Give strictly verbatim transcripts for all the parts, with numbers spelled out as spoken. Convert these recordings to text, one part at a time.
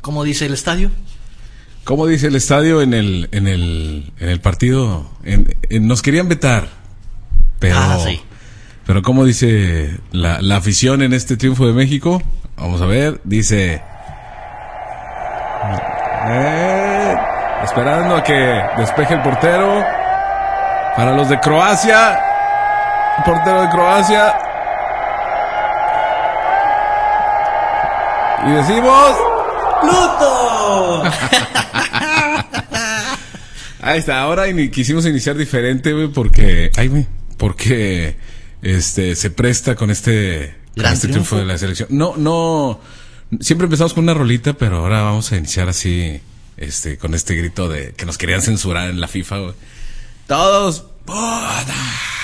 ¿Cómo dice el estadio? ¿Cómo dice el estadio en el en el en el partido? En, en, nos querían vetar, pero ah, sí. pero ¿cómo dice la, la afición en este triunfo de México? Vamos a ver, dice eh, esperando a que despeje el portero para los de Croacia, el portero de Croacia, y decimos ¡Pluto! Ahí está, ahora in- quisimos iniciar diferente, güey, porque, ay, güey, porque este se presta con este, con este triunfo de la selección. No, no, siempre empezamos con una rolita, pero ahora vamos a iniciar así, este, con este grito de que nos querían censurar en la FIFA, güey. Todos, ¡puta!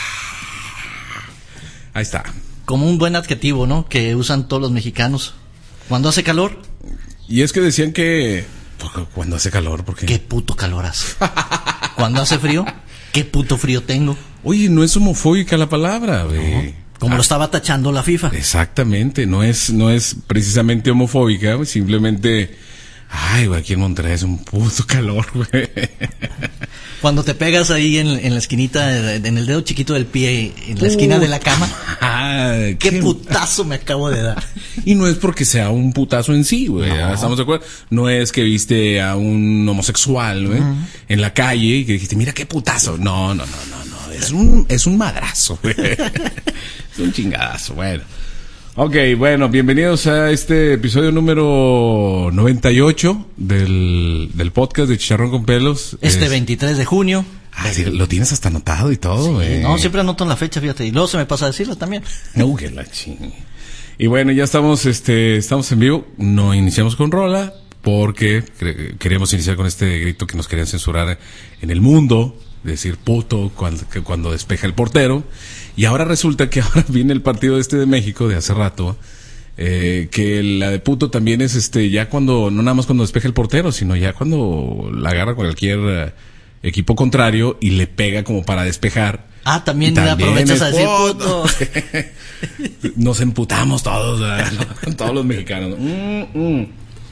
Ahí está. Como un buen adjetivo, ¿no? Que usan todos los mexicanos. Cuando hace calor, Y es que decían que cuando hace calor, porque qué puto calor hace. Cuando hace frío, qué puto frío tengo. Oye, no es homofóbica la palabra, güey. Como Ah, lo estaba tachando la FIFA. Exactamente, no es no es precisamente homofóbica, güey, simplemente, ay, güey, aquí en Monterrey es un puto calor, güey. Cuando te pegas ahí en, en la esquinita, en el dedo chiquito del pie, en la esquina de la cama, Ay, qué putazo me acabo de dar. Y no es porque sea un putazo en sí, güey, No. ¿estamos de acuerdo? No es que viste a un homosexual, güey, uh-huh. en la calle y que dijiste, mira qué putazo. No, no, no, no, no, es un, es un madrazo, güey. Es un chingadazo, bueno. Ok, bueno, bienvenidos a este episodio número noventa y ocho del, del podcast de Chicharrón con Pelos. Este es... veintitrés de junio. Ah, sí, lo tienes hasta anotado y todo, güey. Sí, no, siempre anoto en la fecha, fíjate, y luego se me pasa a decirlo también. No, que la ching. Y bueno, ya estamos, este, estamos en vivo. No iniciamos con rola porque cre- queríamos iniciar con este grito que nos querían censurar en el mundo, decir puto cuando, cuando despeja el portero. Y ahora resulta que ahora viene el partido este de México de hace rato, eh, que la de puto también es este ya cuando, no nada más cuando despeja el portero, sino ya cuando la agarra cualquier eh, equipo contrario y le pega como para despejar. Ah, también, también aprovechas a decir puto. puto. Nos emputamos todos, ¿verdad? Todos los mexicanos. Mm, mm.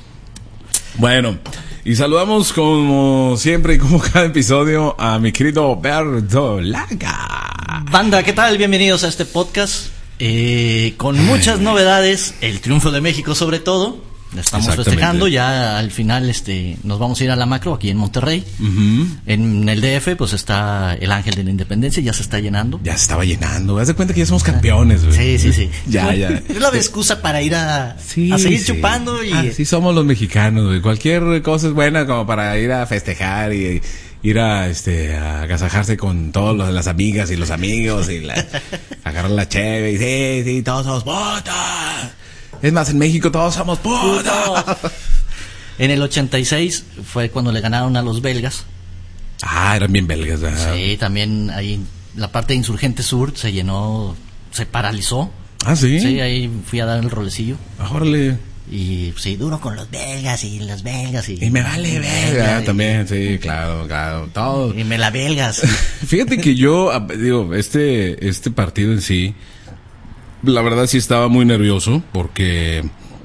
Bueno, y saludamos como siempre y como cada episodio a mi querido Verdolaga. Banda, ¿qué tal? Bienvenidos a este podcast eh, con muchas novedades, el triunfo de México sobre todo. Estamos festejando, ya al final este nos vamos a ir a la macro aquí en Monterrey. Uh-huh. En el D F pues está el Ángel de la Independencia, ya se está llenando. Ya se estaba llenando, haz de cuenta que ya somos campeones, güey. Sí, sí, sí. Ya, ya. Es la excusa para ir a, sí, a seguir sí. chupando y... Así somos los mexicanos, güey. Cualquier cosa es buena como para ir a festejar y ir a este a agasajarse con todas las amigas y los amigos y la, agarrar la cheve y sí, sí, todos somos putas. Es más, en México todos somos putos. En el ochenta y seis fue cuando le ganaron a los belgas. Ah, eran bien belgas, ¿verdad? Sí, también ahí la parte de Insurgente Sur se llenó, se paralizó. Ah, sí. Sí, ahí fui a dar el rolecillo. Ah, órale. Y sí, duro con los belgas y los belgas. Y, y me vale belga también, sí, claro, claro, todo. Y me la belgas. Fíjate que yo, digo, este, este partido en sí, la verdad sí estaba muy nervioso porque,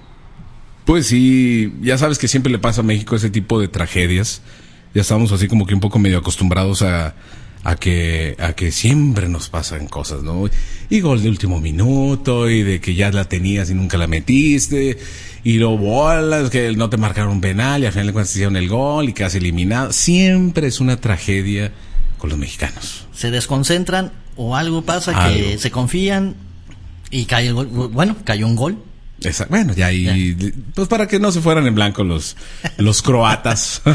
pues sí, ya sabes que siempre le pasa a México ese tipo de tragedias. Ya estamos así como que un poco medio acostumbrados a, a que, a que siempre nos pasan cosas, ¿no? Y gol de último minuto y de que ya la tenías y nunca la metiste y lo bolas, que no te marcaron un penal y al final de cuentas hicieron el gol y quedas eliminado. Siempre es una tragedia con los mexicanos. Se desconcentran o algo pasa algo. Que se confían. Y cae el gol, bueno, cayó un gol. Exacto. Bueno, ya ahí, ya. Pues para que no se fueran en blanco los, los croatas.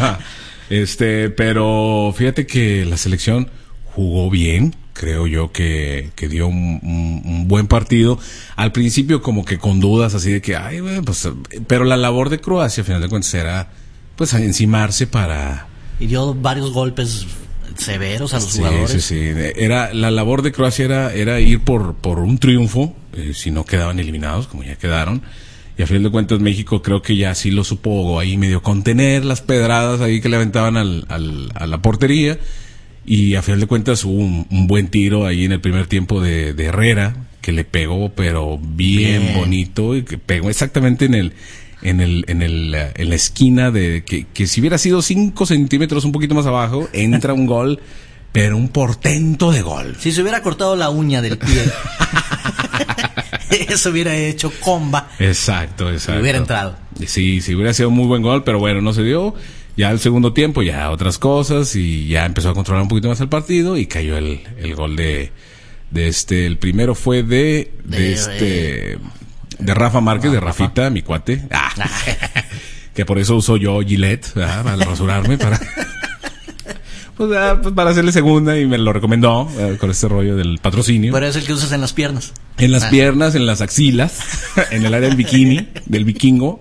este, pero fíjate que la selección jugó bien, creo yo que, que dio un, un, un buen partido. Al principio como que con dudas así de que, ay, bueno, pues, pero la labor de Croacia, al final de cuentas, era, pues, encimarse para... Y dio varios golpes severos a los sí, jugadores. Sí, sí, era la labor de Croacia era era ir por por un triunfo, eh, si no quedaban eliminados, como ya quedaron. Y a fin de cuentas México creo que ya sí lo supo ahí medio contener las pedradas ahí que le aventaban al, al a la portería. Y a fin de cuentas hubo un, un buen tiro ahí en el primer tiempo de, de Herrera que le pegó, pero bien, bien bonito, y que pegó exactamente en el en el, en el, en la esquina de, que, que si hubiera sido cinco centímetros un poquito más abajo, entra un gol, pero un portento de gol. Si se hubiera cortado la uña del pie, eso hubiera hecho comba. Exacto, exacto. Y hubiera entrado. Sí, sí, hubiera sido muy buen gol, pero bueno, no se dio. Ya el segundo tiempo, ya otras cosas, y ya empezó a controlar un poquito más el partido, y cayó el, el gol de, de este, el primero fue de, de, de este, de Rafa Márquez, de Rafita, Rafa. Mi cuate. Ah, que por eso uso yo Gillette, ¿verdad? Para rasurarme, para, pues, ah, pues para hacerle segunda, y me lo recomendó, eh, con este rollo del patrocinio. Pero es el que usas en las piernas. En las ah. piernas, en las axilas, en el área del bikini, del vikingo.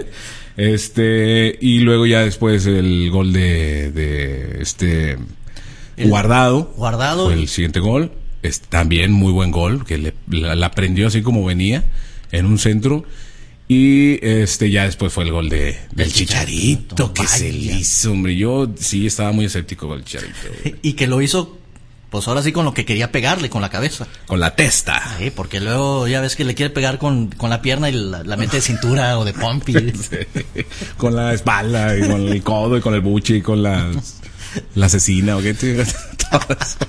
Este, y luego ya después el gol de, de este, el Guardado. Guardado. Fue el siguiente gol. Es también muy buen gol, que le, la, la prendió así como venía, en un centro. Y este, ya después fue el gol de, del Chicharito, Chicharito que vaya. Se le hizo, hombre. Yo sí estaba muy escéptico con el Chicharito. Y que lo hizo, pues ahora sí con lo que quería pegarle, con la cabeza. Con la testa. Sí, porque luego ya ves que le quiere pegar con, con la pierna y la, la mete de cintura o de pompi. Sí. Con la espalda y con el codo y con el buche y con la, la asesina o qué te... Todo eso.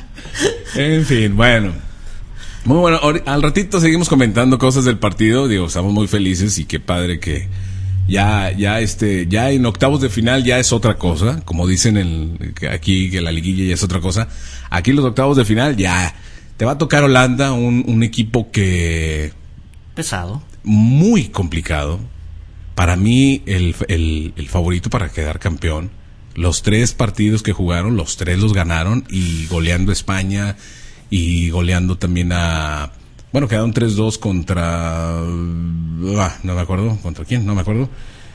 En fin, bueno. Muy bueno, al ratito seguimos comentando cosas del partido. Digo, estamos muy felices y qué padre que ya, ya este, ya en octavos de final ya es otra cosa, como dicen el, que aquí que la liguilla ya es otra cosa. Aquí los octavos de final ya te va a tocar Holanda, un, un equipo que pesado, muy complicado. Para mí el, el, el favorito para quedar campeón. Los tres partidos que jugaron, los tres los ganaron, y goleando a España y goleando también a... Bueno, quedaron tres dos contra... Ah, no me acuerdo. ¿Contra quién? No me acuerdo.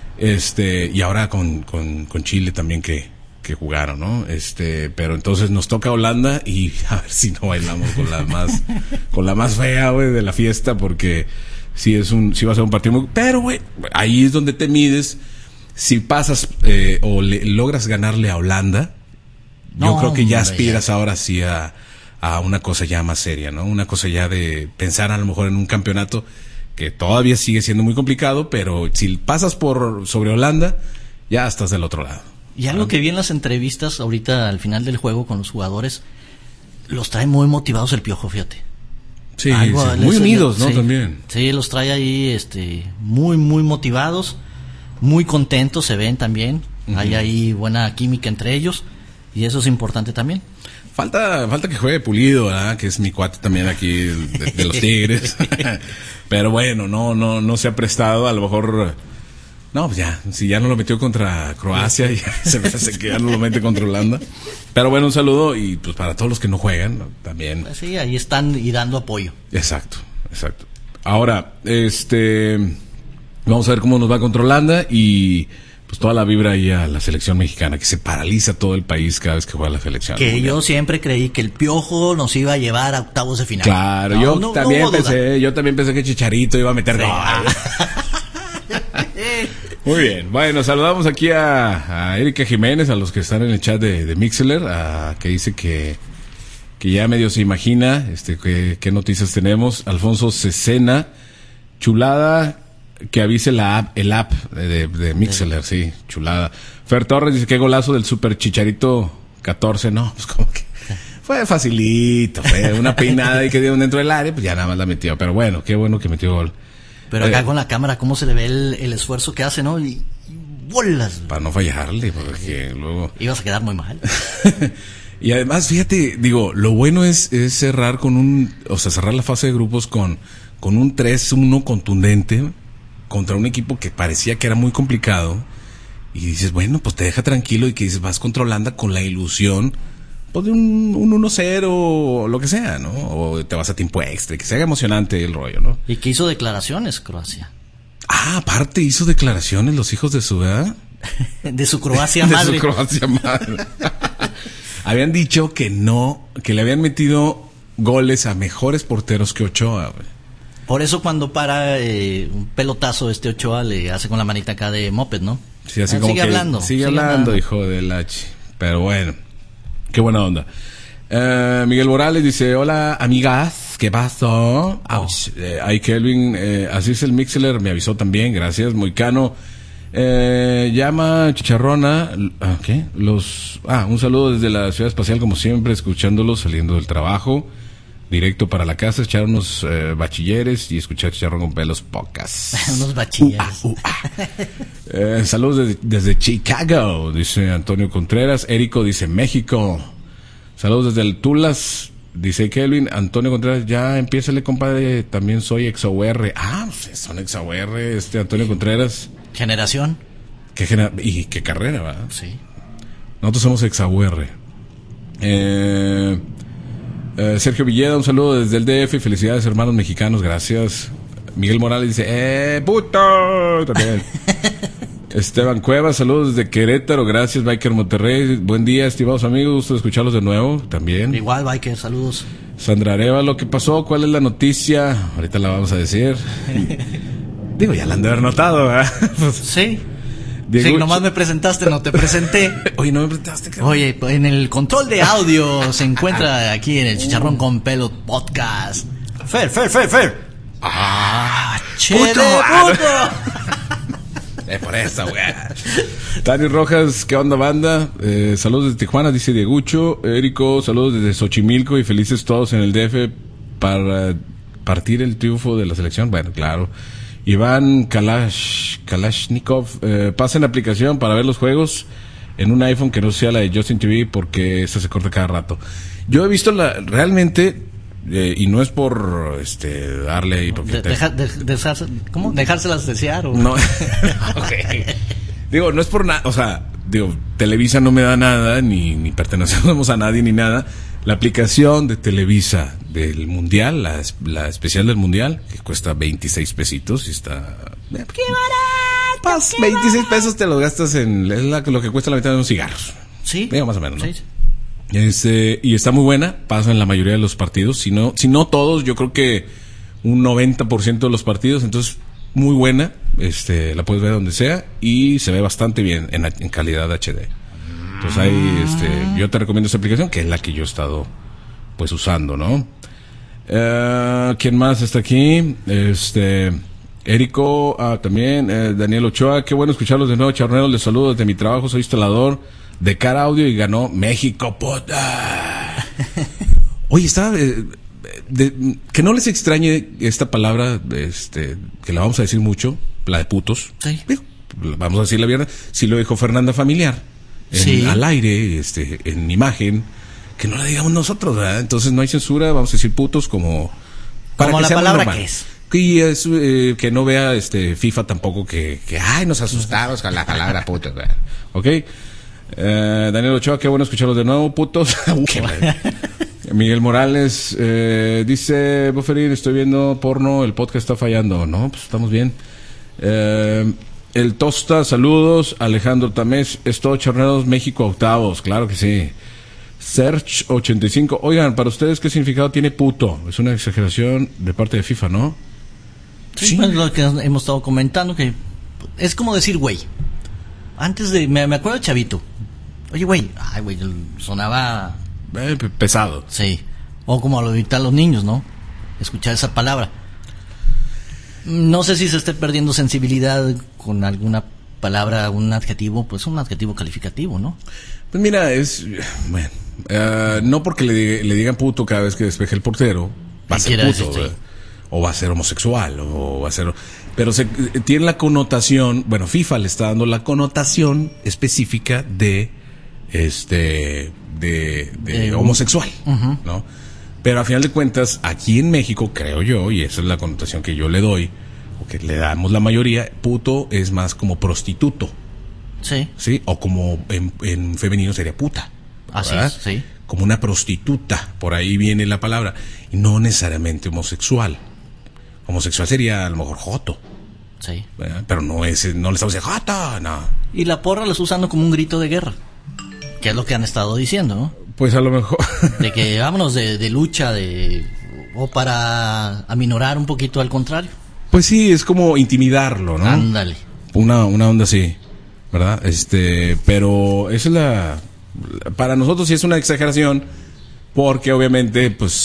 Este, y ahora con, con, con Chile también que, que jugaron, ¿no? Este, pero entonces nos toca Holanda y a ver si no bailamos con la más, con la más fea, güey, de la fiesta, porque sí es un, sí va a ser un partido muy... Pero, güey, ahí es donde te mides. Si pasas eh, o le, logras ganarle a Holanda, no, yo creo que ya aspiras ya. ahora sí a... a una cosa ya más seria, ¿no? Una cosa ya de pensar a lo mejor en un campeonato que todavía sigue siendo muy complicado, pero si pasas por sobre Holanda, ya estás del otro lado. Y algo ¿no? que vi en las entrevistas ahorita al final del juego con los jugadores, los trae muy motivados el Piojo, fíjate. Sí, algo, sí. muy les, unidos, ¿no? Sí, también. Sí, los trae ahí este, muy, muy motivados, muy contentos se ven también. Uh-huh. Hay ahí buena química entre ellos y eso es importante también. Falta, falta que juegue Pulido, ¿verdad? Que es mi cuate también aquí de, de los Tigres. Pero bueno, no, no, no se ha prestado, a lo mejor, no, pues ya, si ya no lo metió contra Croacia, ya se me hace que ya no lo mete contra Holanda. Pero bueno, un saludo y pues para todos los que no juegan, ¿no? También. Pues sí, ahí están y dando apoyo. Exacto, exacto. Ahora, este, vamos a ver cómo nos va contra Holanda y pues toda la vibra ahí a la selección mexicana, que se paraliza todo el país cada vez que juega la selección. Que mundial. Yo siempre creí que el Piojo nos iba a llevar a octavos de final. Claro, no, yo no, también no pensé, duda. yo también pensé que Chicharito iba a meter gol. Muy bien, bueno, saludamos aquí a, a Erika Jiménez, a los que están en el chat de, de Mixler, a, que dice que, que ya medio se imagina este que, qué noticias tenemos. Alfonso Cecena, chulada, que avise la app, el app de, de Mixler, sí, chulada. Fer Torres dice, qué golazo del Super Chicharito catorce, no, pues como que fue facilito, fue una peinada y que dio dentro del área, pues ya nada más la metió, pero bueno, qué bueno que metió gol. Pero acá eh, con la cámara, cómo se le ve el, el esfuerzo que hace, ¿no? Y, y bolas. Para no fallarle, porque luego... Ibas a quedar muy mal. Y además, fíjate, digo, lo bueno es, es cerrar con un, o sea, cerrar la fase de grupos con, con un tres uno contundente contra un equipo que parecía que era muy complicado, y dices, bueno, pues te deja tranquilo, y que dices, vas contra Holanda con la ilusión pues de un, un uno cero o lo que sea, ¿no? O te vas a tiempo extra, que se haga emocionante el rollo, ¿no? Y que hizo declaraciones Croacia. Ah, aparte hizo declaraciones los hijos de su edad. De su Croacia madre. De su Croacia madre. Habían dicho que no, que le habían metido goles a mejores porteros que Ochoa, güey. Por eso cuando para eh, un pelotazo este Ochoa le hace con la manita acá de moped, ¿no? Sí, así ah, como sigue que hablando. Sigue, sigue hablando, hablando, hijo del H. Pero bueno, qué buena onda. Uh, Miguel Morales dice, hola amigas, ¿Qué pasó? Ouch. Eh, ay, Kelvin, eh, así es el Mixler, me avisó también, gracias, Moicano. Eh, llama Chicharrona, ah, ¿qué? Los, ah, un saludo desde la Ciudad Espacial, como siempre, escuchándolos saliendo del trabajo, directo para la casa, echar unos eh, bachilleres y escuchar Chicharrón con Pelos podcast. Unos bachilleres. Uh, ah, uh, ah. eh, saludos desde, desde Chicago, dice Antonio Contreras. Érico dice México. Saludos desde el Tulas. Dice Kelvin, Antonio Contreras, ya empiézale, compadre, también soy ex O R. Ah, pues son ex O R, este Antonio Contreras. Generación. ¿Qué genera- y qué carrera, ¿verdad? Sí. Nosotros somos ex O R. Eh, eh, Sergio Villeda, un saludo desde el D F, felicidades hermanos mexicanos, gracias. Miguel Morales dice, ¡eh, puto! También. Esteban Cuevas, saludos desde Querétaro, gracias Biker Monterrey, buen día estimados amigos, gusto de escucharlos de nuevo también. Igual, Biker, saludos. Sandra Arevalo, ¿qué pasó? ¿Cuál es la noticia? Ahorita la vamos a decir. Digo, ya la han de haber notado, ¿verdad? Pues, Sí. Diego- Sí, nomás me presentaste, no te presenté. Oye, no me presentaste, cabrón. Oye, en el control de audio se encuentra aquí en el Chicharrón con Pelo Podcast. Fer, Fer, Fer, Fer. Ah, ¡Che puto. de puto! Es por esa, güey. Dani Rojas, ¿qué onda, banda? Eh, saludos desde Tijuana, dice Diegucho. Érico, saludos desde Xochimilco y felices todos en el D F para partir el triunfo de la selección. Bueno, claro. Iván Kalash, Kalashnikov, eh, pasen la aplicación para ver los juegos en un iPhone que no sea la de Justin T V porque esa se corta cada rato. Yo he visto la, realmente, eh, y no es por este darle ahí porque De, te- deja- de- dejarse- ¿Cómo? ¿Dejárselas desear? O... no. Ok. Digo, no es por nada, o sea, digo, Televisa no me da nada, ni, ni pertenecemos a nadie, ni nada. La aplicación de Televisa del Mundial, la, es- la especial del Mundial, que cuesta veintiséis pesitos y está... ¡Qué barato! veintiséis pesos te los gastas en... Es la- lo que cuesta la mitad de unos cigarros. Sí. Digo, más o menos, ¿no? Sí, sí. Este, y está muy buena, pasa en la mayoría de los partidos, si no, si no todos, yo creo que un noventa por ciento de los partidos, entonces muy buena, este, la puedes ver donde sea y se ve bastante bien en, en calidad H D. Entonces ahí, este, yo te recomiendo esa aplicación, que es la que yo he estado, pues, usando, ¿no? Eh, ¿quién más está aquí? Este, Érico, ah, también, eh, Daniel Ochoa, qué bueno escucharlos de nuevo, charneros, les saludo desde mi trabajo, soy instalador de Cara Audio y ganó México, puta. Oye, está, eh, de- que no les extrañe esta palabra, este, que la vamos a decir mucho, la de putos. Sí. Digo, vamos a decir la verdad, si lo dijo Fernanda Familiar, en, Sí. al aire, este, en imagen, que no la digamos nosotros, ¿verdad? Entonces no hay censura, vamos a decir putos como... Como la sea muy palabra normal. que es. Y es, eh, que no vea este FIFA tampoco que, que ay, nos asustamos con la palabra puto, ¿verdad? ¿Ok? Eh, Daniel Ochoa, qué bueno escucharlos de nuevo, putos. Qué mal. Miguel Morales eh, dice, Boferín, estoy viendo porno, el podcast está fallando. No, pues estamos bien. Eh, el Tosta, saludos. Alejandro Tamés, es todo, charneros, México octavos, claro que sí. Search ochenta y cinco, oigan, para ustedes, ¿qué significado tiene puto? Es una exageración de parte de FIFA, ¿no? Sí, pues, lo que hemos estado comentando, que es como decir güey. Antes de, me, me acuerdo de Chavito. Oye, güey, ay, güey, sonaba, Eh, pe- pesado. sí. O como lo evitan los niños, ¿no? Escuchar esa palabra. No sé si se esté perdiendo sensibilidad con alguna palabra, un adjetivo, pues un adjetivo calificativo, ¿no? Pues mira, es, bueno, eh, no porque le, le digan puto cada vez que despeje el portero, va a ¿Qué ser quiere puto, decir? Sí. ¿verdad? O va a ser homosexual, o va a ser... Pero se, tiene la connotación, bueno, FIFA le está dando la connotación específica de, este, de, de Eh, homosexual, ujú. ¿no? Pero a final de cuentas, aquí en México, creo yo, y esa es la connotación que yo le doy, o que le damos la mayoría, puto es más como prostituto, Sí, ¿sí? O como en, en femenino sería puta. así ¿verdad? es, sí. Como una prostituta, por ahí viene la palabra, y no necesariamente homosexual. Homosexual sería a lo mejor joto, Sí. ¿verdad? Pero no es, no le estamos diciendo joto, no. Y la porra lo está usando como un grito de guerra, que es lo que han estado diciendo, ¿no? Pues a lo mejor. De que vámonos de, de lucha, de o para aminorar un poquito al contrario. Pues sí, es como intimidarlo, ¿no? Ándale. Una, una onda así, ¿verdad? Este, pero esa es la, para nosotros sí es una exageración, porque obviamente, pues,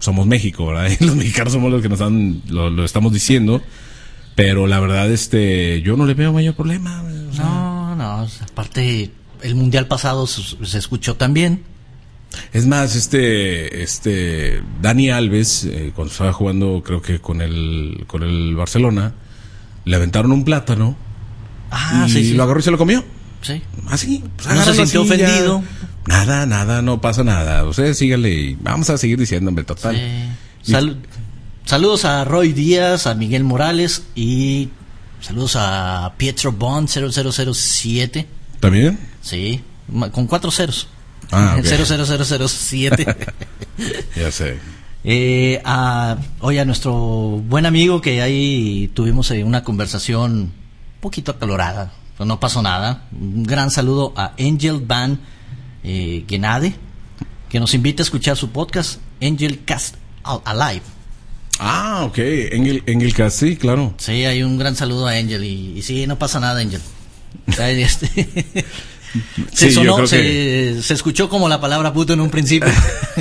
somos México, ¿verdad? Y los mexicanos somos los que nos están, lo, lo estamos diciendo. Pero la verdad, este, yo no le veo mayor problema. O sea, no, no, aparte, el mundial pasado se, se escuchó también. Es más, este, este, Dani Alves, eh, cuando estaba jugando, creo que con el, con el Barcelona, le aventaron un plátano. Ah, y sí, sí. lo agarró y se lo comió. Sí. Así. Pues, no se sintió así, ofendido. Ya. Nada, nada, no pasa nada. Ustedes síganle y vamos a seguir diciéndome, total. Sí. Sal- saludos a Roy Díaz, a Miguel Morales y saludos a Pietro Bond cero cero cero siete. ¿También? Sí, con cuatro ceros. Ah, okay. cero cero cero cero siete. Ya sé. Eh, a, oye, a nuestro buen amigo que ahí tuvimos eh, una conversación un poquito acalorada, pero no pasó nada. Un gran saludo a Angel Van eh, Genade, que nos invita a escuchar su podcast Angel Cast Alive. Ah, ok, Angel, Angel Cast, sí, claro. Sí, hay un gran saludo a Angel y, y sí, no pasa nada, Angel. O sea, este, se, sí, sonó, yo creo se, que... se escuchó como la palabra puto en un principio.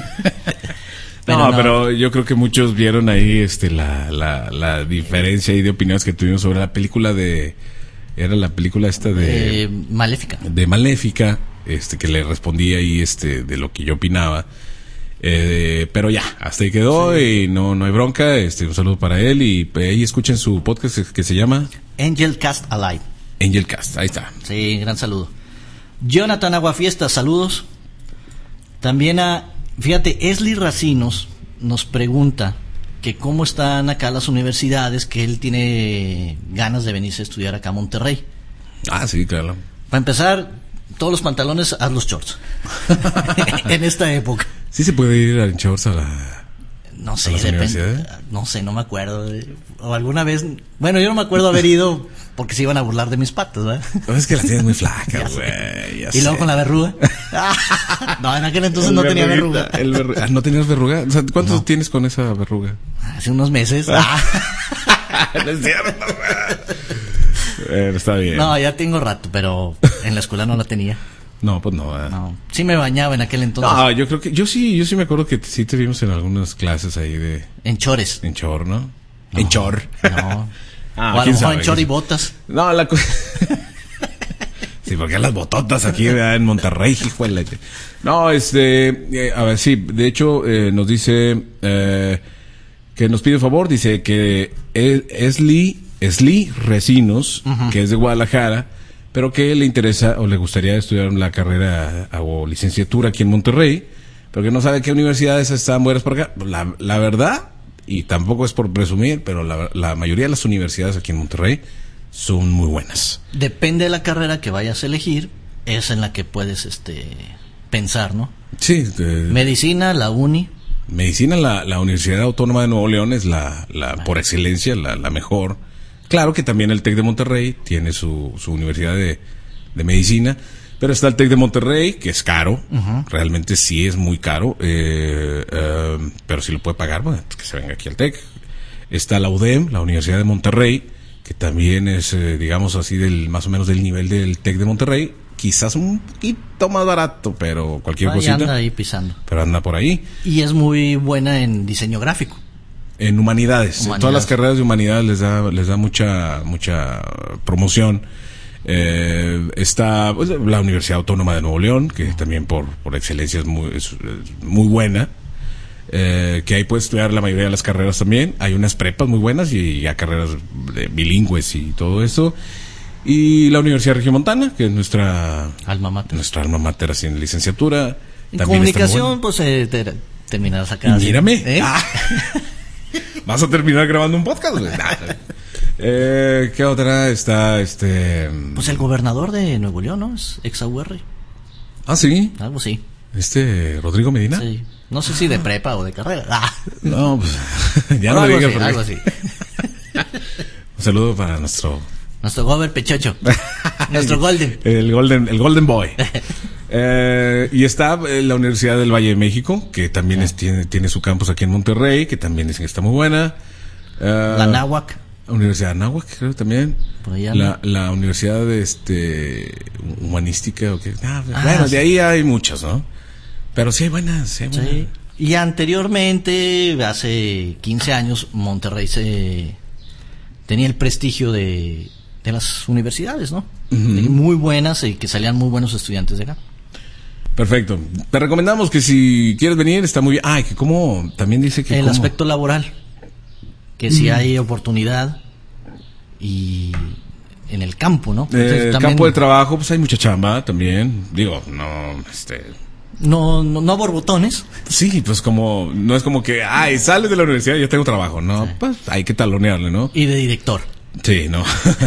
Pero no, no, pero yo creo que muchos vieron ahí este la, la, la diferencia y de opiniones que tuvimos sobre la película de... Era la película esta de... Eh, Maléfica. De Maléfica, este que le respondí ahí este de lo que yo opinaba. Eh, pero ya, hasta ahí quedó sí. Y no, no hay bronca. Este, un saludo para él y ahí escuchen su podcast que se llama... Angel Cast Alive. Angel Cast, ahí está. Sí, gran saludo. Jonathan Aguafiesta, saludos. También a... Fíjate, Esli Racinos nos pregunta que cómo están acá las universidades, que él tiene ganas de venirse a estudiar acá a Monterrey. Ah, sí, claro. Para empezar, todos los pantalones, haz los shorts. En esta época. ¿Sí se puede ir en shorts a la... No sé, depende, no sé, no me acuerdo. O alguna vez, bueno, yo no me acuerdo haber ido porque se iban a burlar de mis patas, ¿verdad? No, es que las tienes muy flacas, güey. Y luego con la verruga. No, en aquel entonces el no tenía verruga. El verru... ah, ¿no tenías verruga? O sea, ¿cuánto no. tienes con esa verruga? Hace unos meses. Ah. No es cierto. Eh, está bien. No, ya tengo rato, pero en la escuela no la tenía. No, pues no, eh. no. Sí me bañaba en aquel entonces. No, yo creo que... Yo sí, yo sí me acuerdo que sí te vimos en algunas clases ahí de... En chores. En chor, ¿no? no en chor. No. Ah, o a lo mejor en chor y botas. No, la... Sí, porque las bototas aquí, ¿verdad? En Monterrey, hijo de la... No, este... Eh, a ver, sí, de hecho, eh, nos dice... Eh, que nos pide favor, dice que Esli... Esli Recinos, uh-huh. que es de Guadalajara... pero que le interesa o le gustaría estudiar la carrera o licenciatura aquí en Monterrey, pero que no sabe qué universidades están buenas por acá. La, la verdad, y tampoco es por presumir, pero la, la mayoría de las universidades aquí en Monterrey son muy buenas. Depende de la carrera que vayas a elegir, es en la que puedes este pensar, ¿no? Sí. Eh, Medicina, la uni. Medicina, la, la Universidad Autónoma de Nuevo León es la, la por excelencia, la, la mejor. Claro que también el TEC de Monterrey tiene su, su universidad de, de medicina, pero está el TEC de Monterrey, que es caro, uh-huh. realmente sí es muy caro, eh, eh, pero si lo puede pagar, bueno, que se venga aquí al TEC. Está la U D E M, la Universidad de Monterrey, que también es, eh, digamos así, del más o menos del nivel del TEC de Monterrey, quizás un poquito más barato, pero cualquier ahí cosita. Anda ahí pisando. Pero anda por ahí. Y es muy buena en diseño gráfico. En humanidades, humanidades. En todas las carreras de humanidades les da les da mucha mucha promoción. Eh, está pues, la Universidad Autónoma de Nuevo León, que también por por excelencia es muy es, es muy buena. Eh, que ahí puedes estudiar la mayoría de las carreras también. Hay unas prepas muy buenas y ya carreras de bilingües y todo eso. Y la Universidad Regiomontana, que es nuestra alma mater, nuestra alma mater así en licenciatura. En comunicación, pues eh, te, terminarás acá. Mírame. ¿Eh? Ah. Vas a terminar grabando un podcast, güey. eh, ¿Qué otra está? Este. Pues el gobernador de Nuevo León, ¿no? Es ex U R. Ah, sí. Algo sí. Este Rodrigo Medina. Sí. No sé si de prepa o de carrera. Ah. No, pues ya no le digas. Algo así. Un saludo para nuestro. Nuestro gober pechocho. Nuestro golden. El golden, el golden boy. Eh, y está eh, la Universidad del Valle de México, que también es, tiene, tiene su campus aquí en Monterrey, que también dicen que está muy buena. Uh, la Náhuac. Universidad de Náhuac, creo también. Por allá, la, ¿no? la Universidad de este humanística, o que, ah, ah, bueno, sí. De ahí hay muchas, ¿no? Pero sí hay buenas, sí hay buenas. Sí. Y anteriormente, hace quince años, Monterrey se tenía el prestigio de, de las universidades, ¿no? Uh-huh. Muy buenas y que salían muy buenos estudiantes de acá. Perfecto. Te recomendamos que si quieres venir, está muy bien. Ah, que como también dice que... El ¿cómo? aspecto laboral, que si mm. hay oportunidad y en el campo, ¿no? Entonces, eh, el también, campo de trabajo, pues hay mucha chamba también. Digo, no, este... No, no, no borbotones. Sí, pues como, no es como que, ay, sales de la universidad y ya tengo trabajo, no, sí. Pues hay que talonearle, ¿no? Y de director. Sí, no.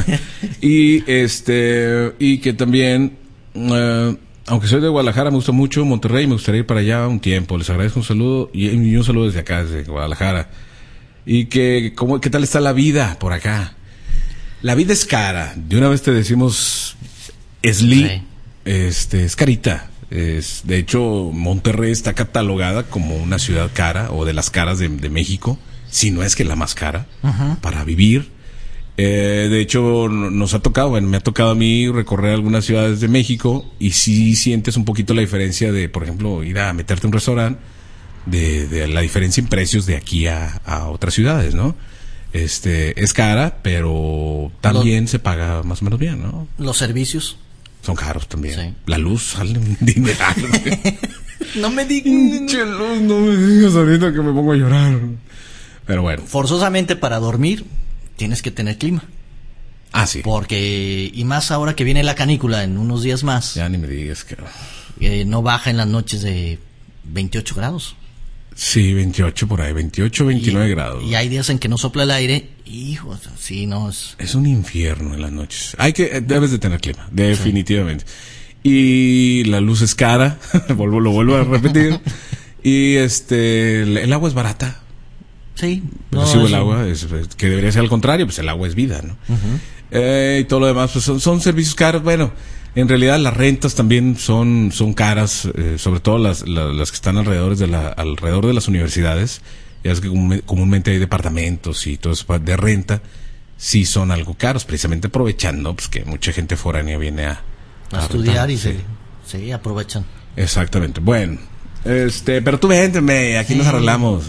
y este, y que también, uh, aunque soy de Guadalajara, me gusta mucho Monterrey, me gustaría ir para allá un tiempo. Les agradezco un saludo y, y un saludo desde acá, desde Guadalajara. Y que, ¿cómo, qué tal está la vida por acá? La vida es cara. De una vez te decimos, Esli, sí. este, es carita. Es, de hecho, Monterrey está catalogada como una ciudad cara o de las caras de, de México, si no es que la más cara, uh-huh. para vivir. Eh, de hecho, nos ha tocado, bueno, me ha tocado a mí recorrer algunas ciudades de México y sí sientes un poquito la diferencia de, por ejemplo, ir a meterte a un restaurante, de, de la diferencia en precios de aquí a, a otras ciudades, ¿no? Este, es cara, pero también Los, se paga más o menos bien, ¿no? Los servicios son caros también. Sí. La luz sale un dineral. No me digas. luz, no me digas ahorita que me pongo a llorar. Pero bueno. Forzosamente para dormir tienes que tener clima. Ah, sí. Porque, y más ahora que viene la canícula en unos días más. Ya ni me digas que... Eh, no baja en las noches de veintiocho grados. Sí, veintiocho por ahí, veintiocho, veintinueve y, grados. Y hay días en que no sopla el aire. Hijo, sí, no es... Es un infierno en las noches. Hay que, debes de tener clima, definitivamente. Sí. Y la luz es cara, vuelvo, lo vuelvo a repetir. Y este, el agua es barata. Sí. No, Recibo el agua, es, que debería ser al contrario, pues el agua es vida, ¿no? Uh-huh. Eh, y todo lo demás, pues son, son servicios caros. Bueno, en realidad las rentas también son, son caras, eh, sobre todo las, las, las que están alrededor de la, alrededor de las universidades. Ya es que comúnmente hay departamentos y todo eso de renta, sí son algo caros, precisamente aprovechando pues que mucha gente foránea viene a, a, a estudiar rentar, y sí. Se, sí, aprovechan. Exactamente. Bueno, este, pero tú vénteme, aquí sí. Nos arreglamos.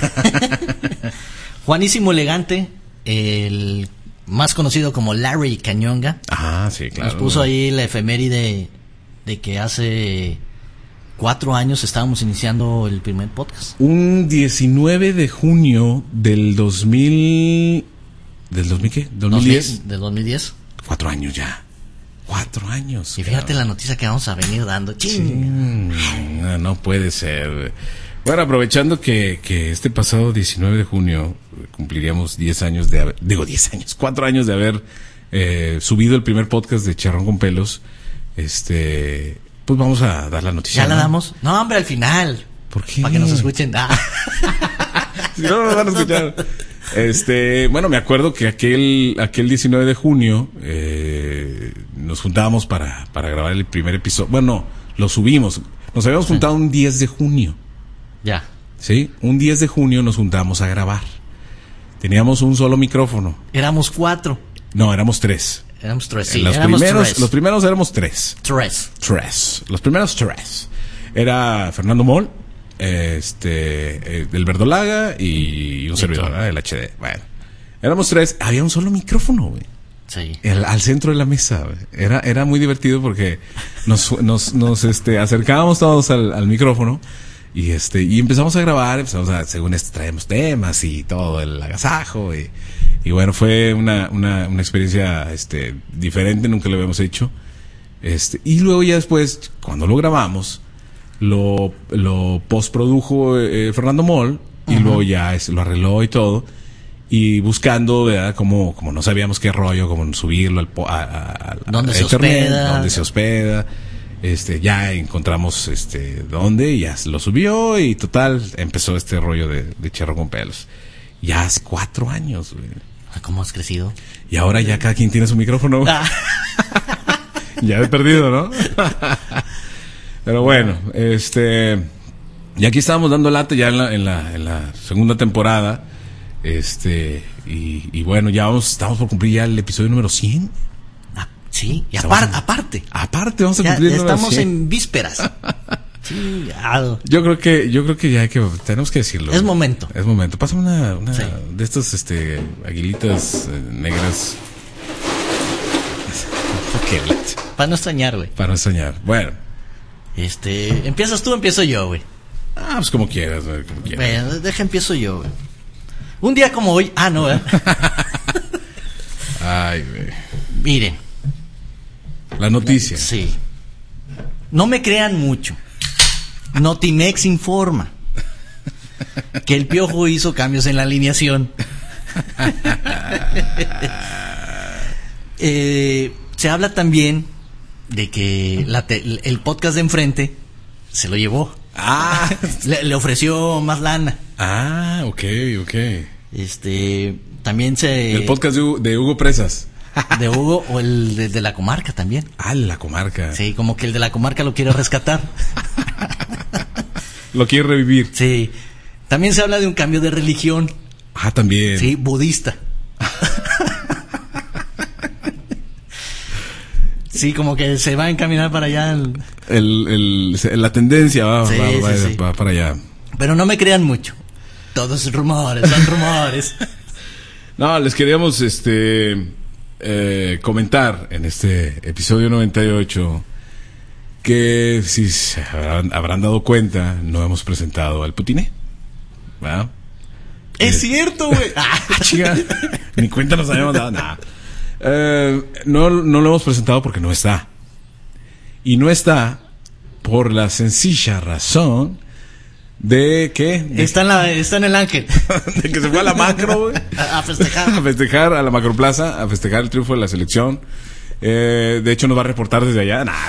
Juanísimo Elegante, el más conocido como Larry Cañonga. Ah, sí, claro. Nos puso ahí la efeméride de que hace cuatro años estábamos iniciando el primer podcast. Un diecinueve de junio del dos mil... ¿Del dos mil qué? ¿dos mil diez? Del dos mil diez. Cuatro años ya. Cuatro años. Y fíjate claro. La noticia que vamos a venir dando. Sí, no, no puede ser. Bueno, aprovechando que, que este pasado diecinueve de junio cumpliríamos diez años de haber... Digo diez años, cuatro años de haber eh, subido el primer podcast de Charrón con Pelos. Este... Pues vamos a dar la noticia. ¿Ya la damos? No, hombre, al final. ¿Por qué? Para que nos escuchen. Ah. Si no, nos van a escuchar. Este, bueno, me acuerdo que aquel aquel diecinueve de junio eh, nos juntábamos para, para grabar el primer episodio. Bueno, lo subimos. Nos habíamos sí. juntado un diez de junio. Ya. Sí, un diez de junio nos juntamos a grabar. Teníamos un solo micrófono. Éramos cuatro. No, éramos tres. Éramos tres, sí. Los éramos primeros, tres. Los primeros éramos tres. Tres. Tres. Los primeros tres. Era Fernando Moll, este, el Verdolaga y un servidor, ¿eh? El H D. Bueno, éramos tres. Había un solo micrófono, güey. Sí. El, al centro de la mesa, güey. Era, era muy divertido porque nos, nos, nos, este, acercábamos todos al, al micrófono y este, y empezamos a grabar, empezamos a, según este, traemos temas y todo el agasajo y, y bueno, fue una, una, una experiencia, este, diferente, nunca lo habíamos hecho. Este, y luego ya después, cuando lo grabamos, lo, lo postprodujo eh, Fernando Moll y uh-huh. luego ya es, lo arregló y todo. Y buscando, ¿verdad? Como, como no sabíamos qué rollo, como subirlo al, a, a, a, ¿Dónde a se internet, hospeda? dónde se hospeda. Este, ya encontramos, este, dónde, y ya lo subió, y total, empezó este rollo de, de Charrón con Pelos. Ya hace cuatro años, güey. ¿Cómo has crecido? Y ahora ya cada quien tiene su micrófono. Ah. Ya he perdido, ¿no? Pero bueno, este, y aquí estábamos dando lata ya en la, en la, en la segunda temporada. Este, y, y bueno, ya vamos, estamos por cumplir ya el episodio número cien. Ah, sí, y apar, en, aparte. Aparte, vamos a ya, cumplir ya el número estamos cien. En vísperas. Chingado. Yo creo que, yo creo que ya hay que, tenemos que decirlo. Es momento. Es momento. Pásame una, una Sí. de estas, este, aguilitas eh, negras. ¿Qué? Para no extrañar, güey. Para no extrañar. Bueno. Este, ¿empiezas tú o empiezo yo, güey? Ah, pues como quieras, güey, como quieras. Bueno, deja, empiezo yo, güey. Un día como hoy, ah, no, ¿verdad? Ay, güey. Miren. La noticia. Sí. No me crean mucho. Notimex informa que el Piojo hizo cambios en la alineación. eh, se habla también de que la te- el podcast de enfrente se lo llevó. Ah. le, le ofreció más lana. Ah, ok, ok. Este, también se... El podcast de Hugo, de Hugo Presas. de Hugo o el de, de la comarca también. Ah, la comarca. Sí, como que el de la comarca lo quiere rescatar. Lo quiere revivir. Sí. También se habla de un cambio de religión. Ah, también. Sí, budista. Sí, como que se va a encaminar para allá. el- El, el, la tendencia va, Sí, va, sí, va- sí. va para allá. Pero no me crean mucho. Todos rumores, son rumores. No, les queríamos este eh, comentar en este episodio noventa y ocho que si se habrán, habrán dado cuenta, no hemos presentado al Putiné. ¿Verdad? Es Eh, cierto, güey. Ah, chica, ni cuenta nos habíamos dado nada. Eh, no, no lo hemos presentado porque no está. Y no está por la sencilla razón de que de, Está en, la, está en el ángel. de que se fue a la macro, güey. A, a festejar. A festejar a la macroplaza, a festejar el triunfo de la selección. Eh, de hecho nos va a reportar desde allá. Nah.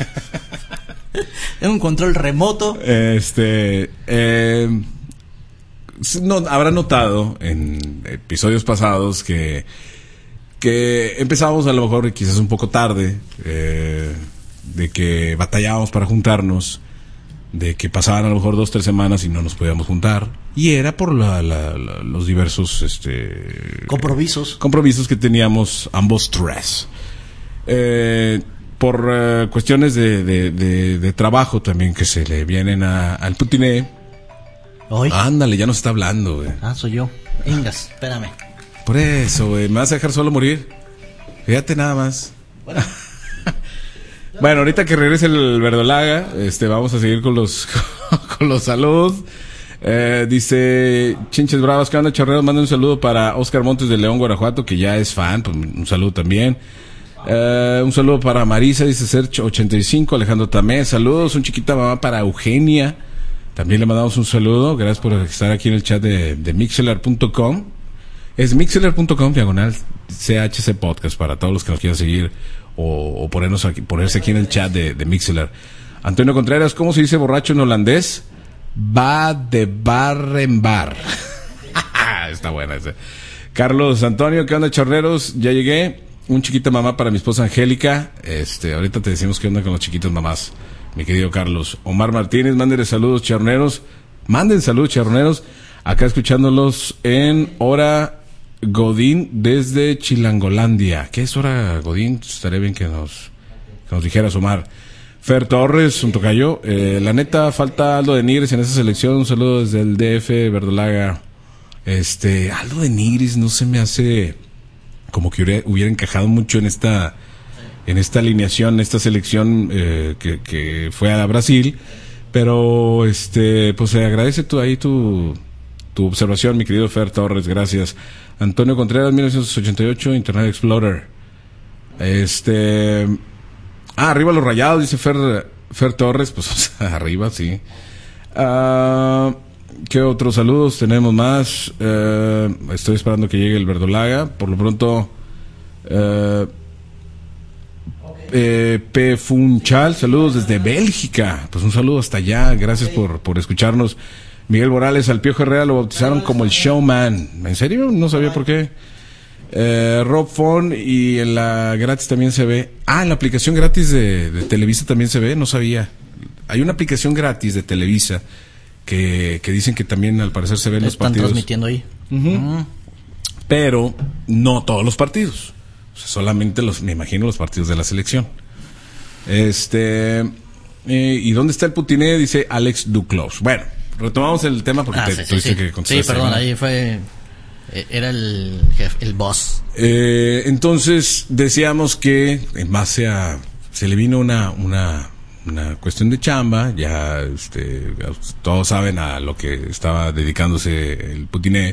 Es un control remoto. Este eh, no, habrá notado en episodios pasados que que empezamos a lo mejor quizás un poco tarde, eh, de que batallábamos para juntarnos, de que pasaban a lo mejor dos tres semanas y no nos podíamos juntar, y era por la, la, la, los diversos este Compromisos. compromisos que teníamos ambos tres, eh, por uh, cuestiones de, de, de, de trabajo también que se le vienen a, al Putiné. Hoy. Ah, Ándale, ya nos está hablando, güey. soy yo. Ingas, espérame. Por eso, güey, ¿me vas a dejar solo morir? Fíjate nada más. Bueno. Bueno, ahorita que regrese el Verdolaga, este, vamos a seguir con los con los saludos. Eh, dice Chinches Bravas, ¿qué onda, chorreros? Manda un saludo para Oscar Montes de León, Guanajuato, que ya es fan, pues un saludo también. Eh, un saludo para Marisa, dice Sergio ochenta y cinco, Alejandro Tamé, saludos. Un chiquita mamá para Eugenia, también le mandamos un saludo. Gracias por estar aquí en el chat de, de mixelar punto com. Es mixelar punto com diagonal C H C Podcast para todos los que nos quieran seguir o, o ponernos aquí, ponerse aquí en el chat de, de Mixelar. Antonio Contreras, ¿cómo se dice borracho en holandés? Va de bar en bar. Está buena ese. Carlos Antonio, ¿qué onda, chorreros? Ya llegué. Un chiquita mamá para mi esposa Angélica. Este, ahorita te decimos qué onda con los chiquitos mamás, mi querido Carlos. Omar Martínez, mándenle saludos, charneros. Manden saludos, charneros. Acá escuchándolos en hora Godín desde Chilangolandia. ¿Qué es hora Godín? Estaría bien que nos, que nos dijeras, Omar. Fer Torres, un tocayo. Eh, la neta, falta Aldo de Nigris en esa selección. Un saludo desde el D F, Verdolaga. Este, Aldo de Nigris no se me hace como que hubiera, hubiera encajado mucho en esta en esta alineación, en esta selección eh, que, que fue a Brasil. Pero, este, pues se agradece tu, ahí tu, tu observación, mi querido Fer Torres, gracias. Antonio Contreras, mil novecientos ochenta y ocho, Internet Explorer. Este... Ah, arriba los Rayados, dice Fer, Fer Torres, pues o sea, arriba, sí. Uh, ¿Qué otros saludos tenemos más? Uh, estoy esperando que llegue el Verdolaga. Por lo pronto, uh, eh, P. Funchal, saludos desde Bélgica. Pues un saludo hasta allá, gracias por, por escucharnos. Miguel Morales, al Piojo Herrera lo bautizaron como el Showman. ¿En serio? No sabía por qué. Eh, Rob Fon, y en la gratis también se ve. Ah, en la aplicación gratis de, de Televisa también se ve, no sabía. Hay una aplicación gratis de Televisa que, que dicen que también al parecer se ven los Están partidos. transmitiendo ahí. Uh-huh. Mm. Pero no todos los partidos. O sea, solamente los, me imagino, los partidos de la selección. Este, Eh, ¿Y dónde está el putiné? Dice Alex Duclos. Bueno, retomamos el tema porque ah, te sí, tuviste sí, que contestar. Sí, perdón, ahí fue... Era el jefe, el boss. Eh, entonces, decíamos que en base a... Se le vino una... una una cuestión de chamba, ya este, todos saben a lo que estaba dedicándose el putiné,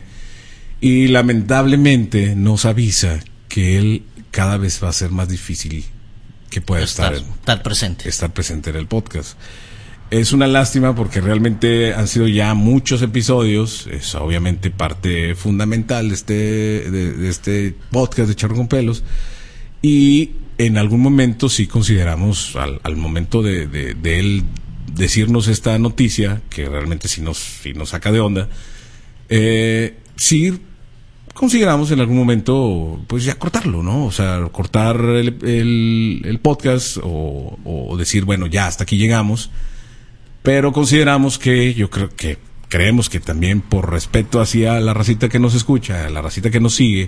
y lamentablemente nos avisa que él cada vez va a ser más difícil que pueda estar, estar, estar presente estar presente en el podcast. Es una lástima porque realmente han sido ya muchos episodios, es obviamente parte fundamental de este, de, de este podcast de Charro con Pelos, y en algún momento sí consideramos, al, al momento de, de, de él decirnos esta noticia, que realmente sí nos, sí nos saca de onda, eh, sí consideramos en algún momento, pues ya cortarlo, ¿no? O sea, cortar el, el, el podcast o, o decir, bueno, ya hasta aquí llegamos, pero consideramos que, yo creo que, creemos que también por respeto hacia la racita que nos escucha, la racita que nos sigue,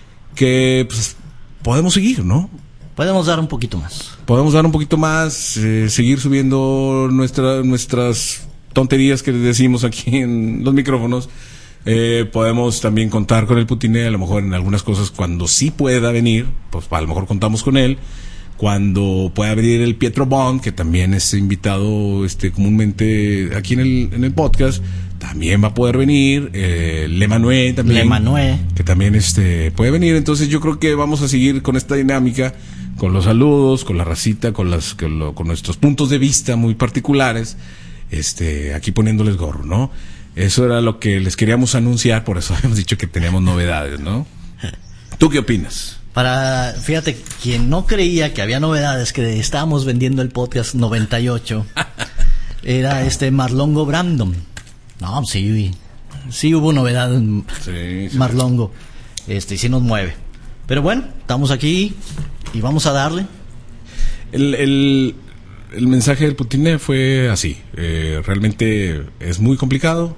que pues podemos seguir, ¿no? Podemos dar un poquito más. Podemos dar un poquito más, eh, seguir subiendo nuestra, nuestras tonterías que decimos aquí en los micrófonos. Eh, podemos también contar con el putiné, a lo mejor en algunas cosas cuando sí pueda venir, pues a lo mejor contamos con él. Cuando pueda venir el Pietro Bond, que también es invitado este comúnmente aquí en el, en el podcast, también va a poder venir. Eh, Le Manué también. Le Manué. Que también este puede venir. Entonces yo creo que vamos a seguir con esta dinámica, con los saludos, con la racita, con las con, lo, con nuestros puntos de vista muy particulares, este aquí poniéndoles gorro, ¿no? Eso era lo que les queríamos anunciar, por eso habíamos dicho que teníamos novedades, ¿no? ¿Tú qué opinas? Para, fíjate, quien no creía que había novedades, que estábamos vendiendo el podcast noventa y ocho, era este Marlongo Brandon. No, sí, sí hubo novedad en sí, sí, Marlongo, este, y sí nos mueve. Pero bueno, estamos aquí y vamos a darle. El, el, el mensaje del putiné fue así, eh, realmente es muy complicado,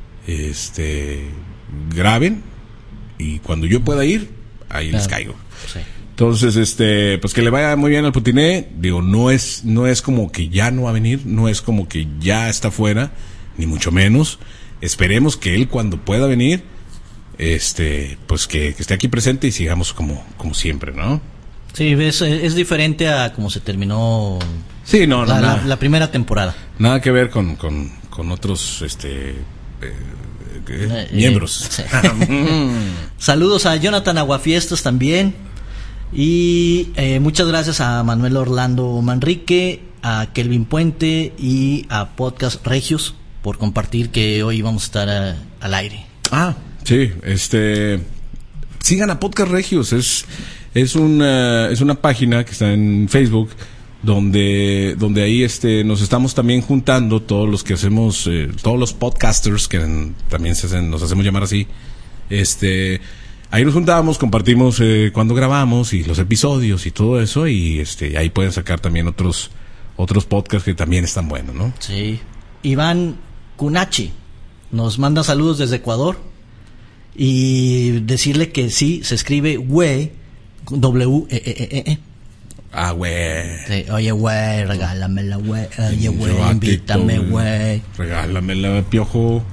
este, graben, y cuando yo pueda ir, ahí les caigo. Sí. Entonces, este, pues que le vaya muy bien al putiné. Digo, no es, no es como que ya no va a venir, no es como que ya está fuera, ni mucho menos. Esperemos que él cuando pueda venir, este, pues que, que esté aquí presente y sigamos como, como siempre, ¿no? Sí, es, es diferente a cómo se terminó. Sí, no, no, la, nada, la, la primera temporada. Nada que ver con, con, con otros, este, eh, eh, miembros. Sí. Saludos a Jonathan Aguafiestas también. Y eh, muchas gracias a Manuel Orlando Manrique, a Kelvin Puente y a Podcast Regios por compartir que hoy vamos a estar a, al aire. Ah, sí, este, sigan a Podcast Regios, es, es una, es una página que está en Facebook, donde donde ahí este nos estamos también juntando todos los que hacemos, eh, todos los podcasters que en, también se hacen, nos hacemos llamar así, este, ahí nos juntamos, compartimos eh, cuando grabamos y los episodios y todo eso, y este ahí pueden sacar también otros otros podcasts que también están buenos, ¿no? Sí. Iván Cunachi nos manda saludos desde Ecuador y decirle que sí se escribe güey, W E E E E. Ah, güey. Sí, oye, güey, regálamela, güey. Oye, güey, invítame, güey. Regálamela, piojo.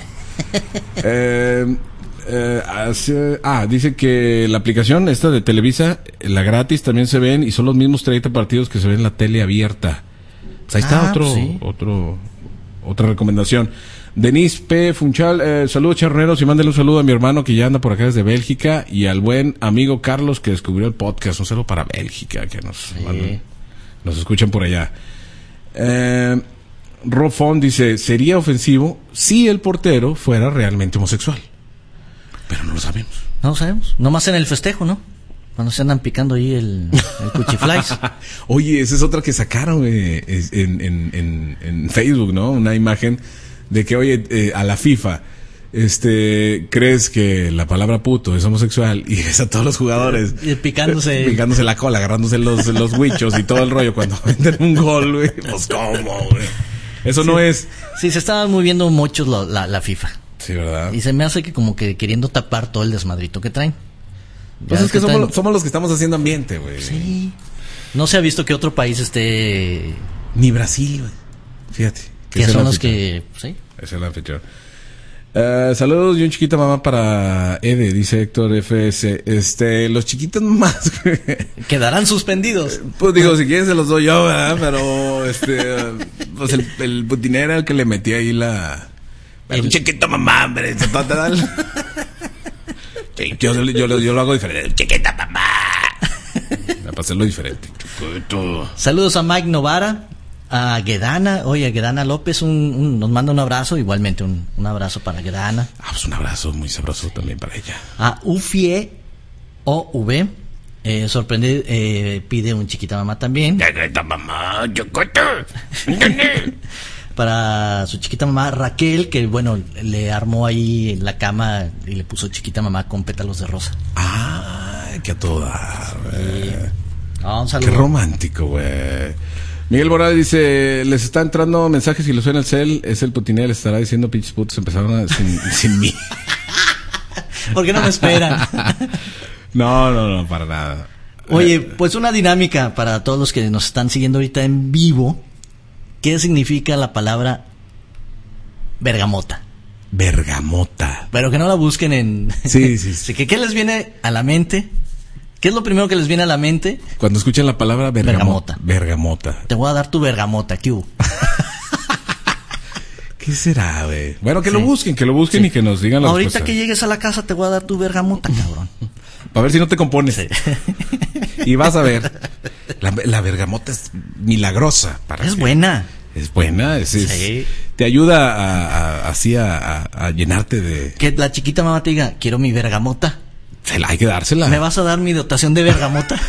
eh, eh, hace, ah, dice que la aplicación esta de Televisa, la gratis, también se ven y son los mismos treinta partidos que se ven en la tele abierta. Pues ahí está ah, otro, sí. otro, otra recomendación. Denise P. Funchal, eh, saludos charneros y mándale un saludo a mi hermano que ya anda por acá desde Bélgica y al buen amigo Carlos que descubrió el podcast. Un saludo para Bélgica, que nos, sí. mandan, nos escuchan por allá. Eh, Rofón dice, sería ofensivo si el portero fuera realmente homosexual. Pero no lo sabemos. No lo sabemos. Nomás en el festejo, ¿no? Cuando se andan picando ahí el, el cuchiflies. Oye, esa es otra que sacaron eh, en, en, en, en Facebook, ¿no? Una imagen de que, oye, eh, a la FIFA, este, crees que la palabra puto es homosexual y ves a todos los jugadores y picándose, eh, picándose la cola, agarrándose los, los huichos y todo el rollo cuando meten un gol, güey. Pues cómo, güey. Eso sí, no es. Sí, se estaban moviendo muchos lo, la, la FIFA. Sí, ¿verdad? Y se me hace que como que queriendo tapar todo el desmadrito que traen. Pues es que, que somos, traen... somos los que estamos haciendo ambiente, güey. Sí. No se ha visto que otro país esté Ni Brasil, güey. Fíjate. Que son los que... ¿sí? Es el anfitrión. Uh, saludos y un chiquita mamá para Ede, dice Héctor F S. Este, los chiquitos mamás, güey. Quedarán suspendidos. Pues digo, si quieren se los doy yo, ¿verdad? Pero, este, pues el, el putinero el que le metí ahí la... El, un chiquito mamá, hombre. Total. Yo, yo, yo, yo lo hago diferente. Chiquita mamá. Para hacerlo diferente. Saludos a Mike Novara. A Guedana, oye, Guedana López un, un, nos manda un abrazo, igualmente un, un abrazo para Guedana. Ah, pues un abrazo muy sabroso también para ella. A Ufie O V, eh, sorprende, eh, pide un chiquita mamá también. Chiquita mamá, chiquita. Para su chiquita mamá Raquel, que bueno, le armó ahí en la cama y le puso chiquita mamá con pétalos de rosa. Ah, qué a toda. Sí. Ah, un saludo. Qué romántico, güey. Miguel Morales dice, les está entrando mensajes y les suena el cel, es el putinero, les estará diciendo pinches putos, empezaron a, sin, sin mí. ¿Por qué no me esperan? No, no, no, para nada. Oye, pues una dinámica para todos los que nos están siguiendo ahorita en vivo. ¿Qué significa la palabra bergamota? Bergamota. Pero que no la busquen en... Sí, sí, sí. ¿Qué, ¿Qué les viene a la mente? ¿Qué es lo primero que les viene a la mente? Cuando escuchan la palabra bergamota. Bergamota. Te voy a dar tu bergamota, ¿qué hubo? ¿Qué será, güey? Bueno, que sí. lo busquen, que lo busquen sí. y que nos digan la Ahorita respuesta. Que llegues a la casa te voy a dar tu bergamota, cabrón. Para ver si no te compones. Sí. Y vas a ver. La, la bergamota es milagrosa. Para es que, buena. Es buena. Es, es, sí. Te ayuda a, a, así a, a, a llenarte de... Que la chiquita mamá te diga, quiero mi bergamota. Se la hay que dársela. ¿Me vas a dar mi dotación de bergamota?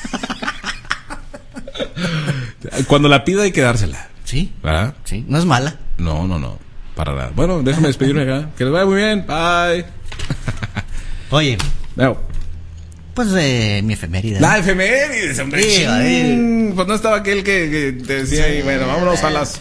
Cuando la pida hay que dársela. Sí. ¿Verdad? Sí, no es mala. No, no, no. Para nada. Bueno, déjame despedirme acá. Que les vaya muy bien. Bye. Oye. No. Pues eh, mi efeméride. La efeméride, hombre. Sí, ching. Pues no estaba aquel que, que te decía ahí, sí. Bueno, vámonos a las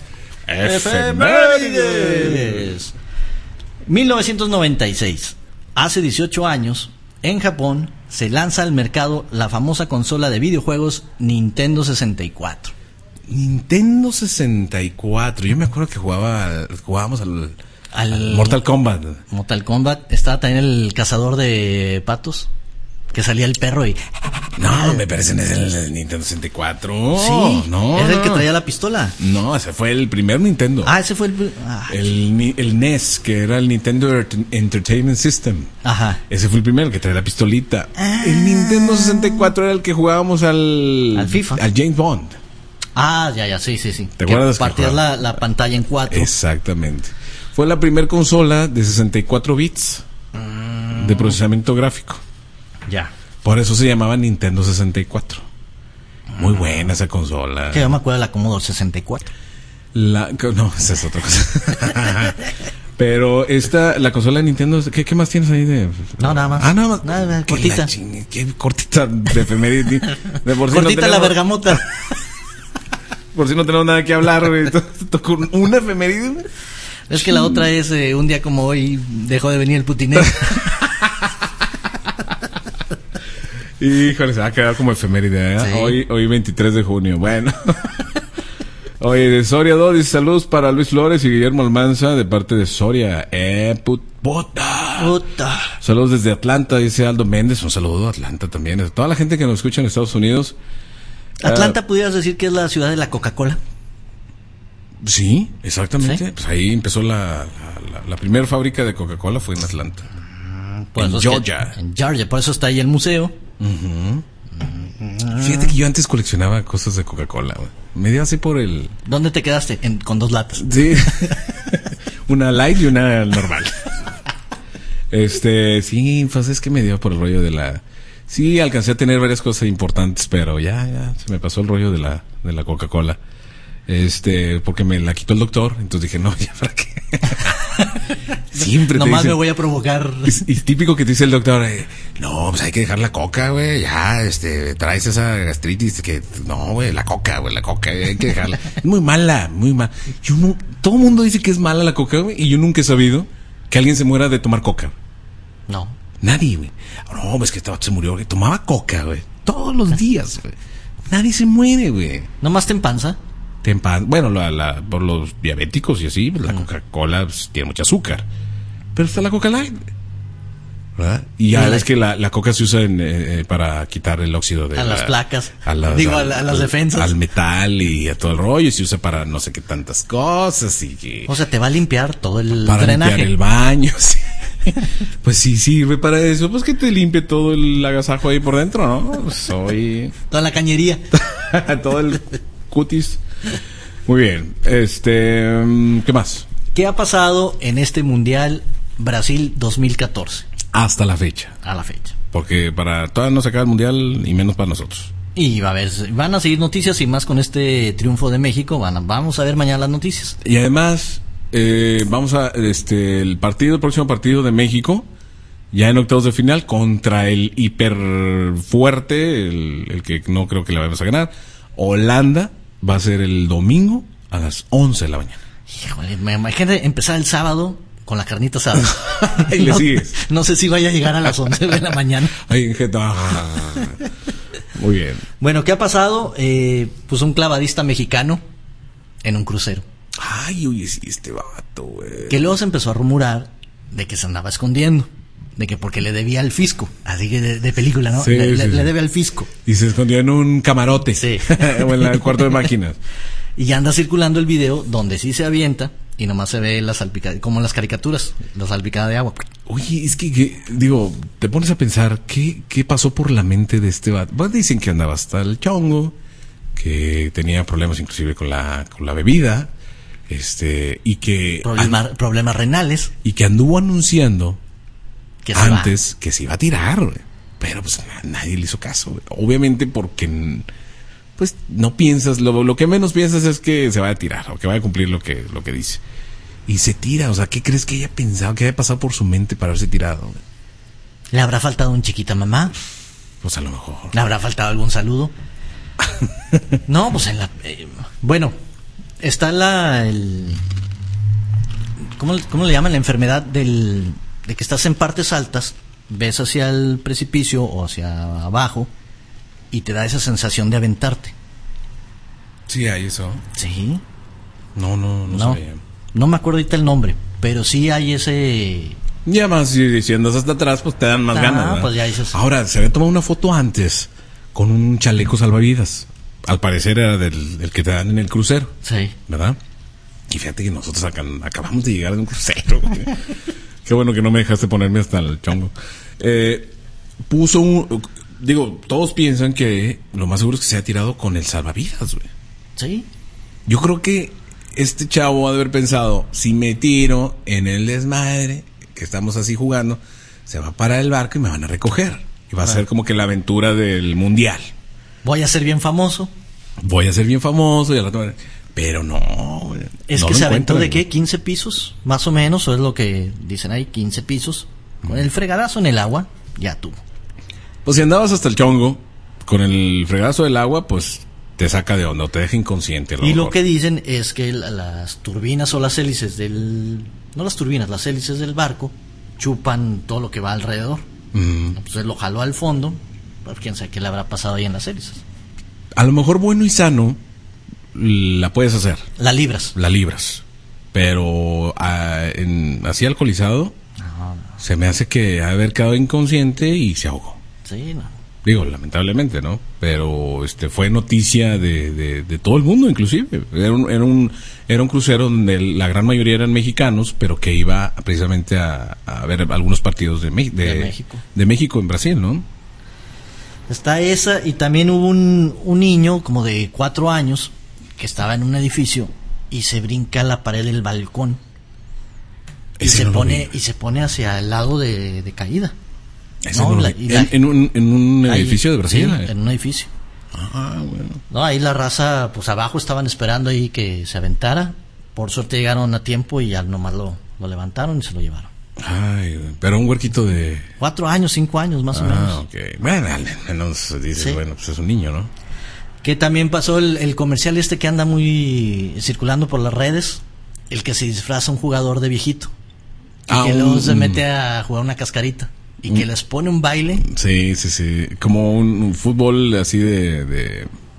efemérides. mil novecientos noventa y seis. Hace dieciocho años, en Japón, se lanza al mercado la famosa consola de videojuegos Nintendo sesenta y cuatro. Nintendo sesenta y cuatro. Yo me acuerdo que jugaba, jugábamos al, al, al Mortal Kombat. Mortal Kombat. Estaba también el cazador de patos, que salía el perro y... No, me parece que es el, el Nintendo sesenta y cuatro. Sí, no, es el no. que traía la pistola. No, ese fue el primer Nintendo. Ah, ese fue el... Ah. El, el N E S, que era el Nintendo Entertainment System. Ajá. Ese fue el primero, que traía la pistolita. Ah. El Nintendo sesenta y cuatro era el que jugábamos al... Al FIFA. Al James Bond. Ah, ya, ya, sí, sí, sí. ¿Te acuerdas? Partías la, la pantalla en cuatro. Exactamente. Fue la primera consola de sesenta y cuatro bits mm. de procesamiento gráfico. Ya. Por eso se llamaba Nintendo sesenta y cuatro. Muy buena esa consola. Que yo me acuerdo de la Commodore sesenta y cuatro. La, no, esa es otra cosa. Pero esta, la consola de Nintendo, ¿qué, qué más tienes ahí de...? No, nada más. Ah, nada más. Nada, nada, cortita. Ching, qué cortita de efeméride. De por sí cortita no tenemos, la bergamota. Por si no tenemos nada que hablar, güey. Tocó una efeméride. Es que la otra es, eh, un día como hoy, dejó de venir el putinero. Híjole, se va a quedar como efeméride, ¿eh? Sí. Hoy, hoy veintitrés de junio. Bueno. Oye, de Soria dos dice saludos para Luis Flores y Guillermo Almanza de parte de Soria. Eh, put, puta. Puta. Saludos desde Atlanta, dice Aldo Méndez. Un saludo a Atlanta también. A toda la gente que nos escucha en Estados Unidos. Atlanta, uh, ¿pudieras decir que es la ciudad de la Coca-Cola? Sí, exactamente. ¿Sí? Pues ahí empezó la, la, la, la primera fábrica de Coca-Cola fue en Atlanta. Pues en Georgia. Que, en Georgia, por eso está ahí el museo. Uh-huh. Uh-huh. Fíjate que yo antes coleccionaba cosas de Coca-Cola, güey. Me dio así por el... ¿Dónde te quedaste? En, con dos latas. Sí. Una light y una normal. Este, sí, pues es que me dio por el rollo de la... Sí, alcancé a tener varias cosas importantes, pero ya, ya, se me pasó el rollo de la, de la Coca-Cola. Este, porque me la quitó el doctor, entonces dije, no, ya, ¿para qué? Siempre Nomás te dicen, me voy a provocar. Es, es típico que te dice el doctor, eh, no, pues hay que dejar la coca, güey, ya, este, traes esa gastritis que, no, güey, la coca, güey, la coca, hay que dejarla. Es muy mala, muy mala. Yo no, todo el mundo dice que es mala la coca, güey, y yo nunca he sabido que alguien se muera de tomar coca. No. Nadie, güey. No, pues que este vato se murió, güey. Tomaba coca, güey. Todos los días, güey. Nadie se muere, güey. ¿Nomás te empanza? te empan... Bueno, la, la, por los diabéticos y así, la Coca-Cola pues, tiene mucho azúcar. Pero está la Coca Light, ¿verdad? Y ya es que la, la Coca se usa en, eh, para quitar el óxido de a la, las placas, a las, digo, al, a, a las al, defensas. Al metal y a todo el rollo. Y se usa para no sé qué tantas cosas. Y que, o sea, te va a limpiar todo el para drenaje. Para limpiar el baño, sí. Pues sí sirve para eso, pues que te limpie todo el agasajo ahí por dentro, ¿no? Soy toda la cañería. todo el cutis. Muy bien. Este, ¿qué más? ¿Qué ha pasado en este Mundial Brasil dos mil catorce? Hasta la fecha. A la fecha. Porque para todas no se acaba el Mundial y menos para nosotros. Y va a haber, van a seguir noticias y más con este triunfo de México. Van a, vamos a ver mañana las noticias. Y además Eh, vamos a este el partido, el próximo partido de México, ya en octavos de final, contra el hiper fuerte, el, el que no creo que le vayamos a ganar, Holanda, va a ser el domingo a las once de la mañana. Híjole, me imagínate empezar el sábado con la carnita asada. Y le no, sigues. No sé si vaya a llegar a las once de la mañana. Ay, muy bien. Bueno, ¿qué ha pasado? Eh, pues un clavadista mexicano en un crucero. Ay, oye, sí, este vato, güey. Que luego se empezó a rumorar de que se andaba escondiendo, de que porque le debía al fisco, así que de, de película, ¿no? Sí, le, sí, le, sí. le debe al fisco. Y se escondió en un camarote. Sí. O en el cuarto de máquinas. Y ya anda circulando el video donde sí se avienta y nomás se ve la salpicada, como en las caricaturas, la salpicada de agua. Oye, es que, que digo, te pones a pensar, ¿qué, qué pasó por la mente de este vato? Pues dicen que andaba hasta el chongo, que tenía problemas inclusive con la, con la bebida. Este, y que Problema, an- problemas renales y que anduvo anunciando que se antes va. que se iba a tirar, güey. Pero pues nadie le hizo caso, güey. Obviamente porque pues no piensas, lo, lo que menos piensas es que se va a tirar o que va a cumplir lo que, lo que dice. Y se tira, o sea, ¿qué crees que haya pensado, que haya pasado por su mente para haberse tirado, güey? ¿Le habrá faltado un chiquita mamá? Pues a lo mejor. ¿Le habrá faltado algún saludo? No, pues en la eh, bueno, está la el, ¿cómo, ¿cómo le llaman? La enfermedad del de que estás en partes altas, ves hacia el precipicio o hacia abajo y te da esa sensación de aventarte. Sí, hay eso. Sí. No, no, no, No, sabía. no me acuerdo ahorita el nombre, pero sí hay ese. Y además, si, si andas hasta atrás, pues te dan más Ah, ganas, ¿verdad? pues ya dices. Ahora, se había tomado una foto antes con un chaleco salvavidas. Al parecer era del, del que te dan en el crucero. Sí. ¿Verdad? Y fíjate que nosotros acá, acabamos de llegar de un crucero. Qué bueno que no me dejaste ponerme hasta el chongo. Eh, puso un... Digo, todos piensan que lo más seguro es que se ha tirado con el salvavidas, güey. Sí. Yo creo que este chavo ha de haber pensado, si me tiro en el desmadre, que estamos así jugando, se va a parar el barco y me van a recoger. Y va a ser como que la aventura del mundial. Voy a ser bien famoso. Voy a ser bien famoso y al rato... Pero no, güey. Es No que lo se aventó encuentran, de qué, güey. quince pisos, más o menos, o es lo que dicen ahí, quince pisos. Con el fregadazo en el agua, ya tuvo. Pues si andabas hasta el chongo, con el fregazo del agua, pues te saca de onda o te deja inconsciente. A lo Y lo mejor. que dicen es que la- las turbinas o las hélices del... No las turbinas, las hélices del barco chupan todo lo que va alrededor. Mm. Entonces lo jaló al fondo, pues quién sabe qué le habrá pasado ahí en las hélices. A lo mejor bueno y sano la puedes hacer, La libras. la libras. Pero ah, en, así alcoholizado, No, no. se me hace que ha de haber quedado inconsciente y se ahogó. Sí, no. Digo, lamentablemente, ¿no? Pero este fue noticia de, de, de todo el mundo, inclusive. Era un, era un era un crucero donde la gran mayoría eran mexicanos, pero que iba precisamente a, a ver algunos partidos de, Me- de, De México. de México en Brasil, ¿no? Está esa, y también hubo un, un niño como de cuatro años que estaba en un edificio y se brinca la pared del balcón y Ese se no lo pone vi. y se pone hacia el lado de, de caída. Ese No, no lo la- vi. y la- en, en un, en un Ahí, edificio de Brasil. sí, en un edificio. Ah, bueno. No, ahí la raza, pues abajo estaban esperando ahí que se aventara. Por suerte llegaron a tiempo y ya nomás lo, lo levantaron y se lo llevaron. Ay, güey. Pero un huerquito de... Cuatro años, cinco años más o menos. Ah, ok. Bueno, al menos dices, Sí. bueno, pues es un niño, ¿no? Que también pasó el, el comercial este que anda muy circulando por las redes, el que se disfraza un jugador de viejito y Ah, que luego un- se mete a jugar una cascarita y que les pone un baile, Sí, sí, sí. Como un, un fútbol así de... de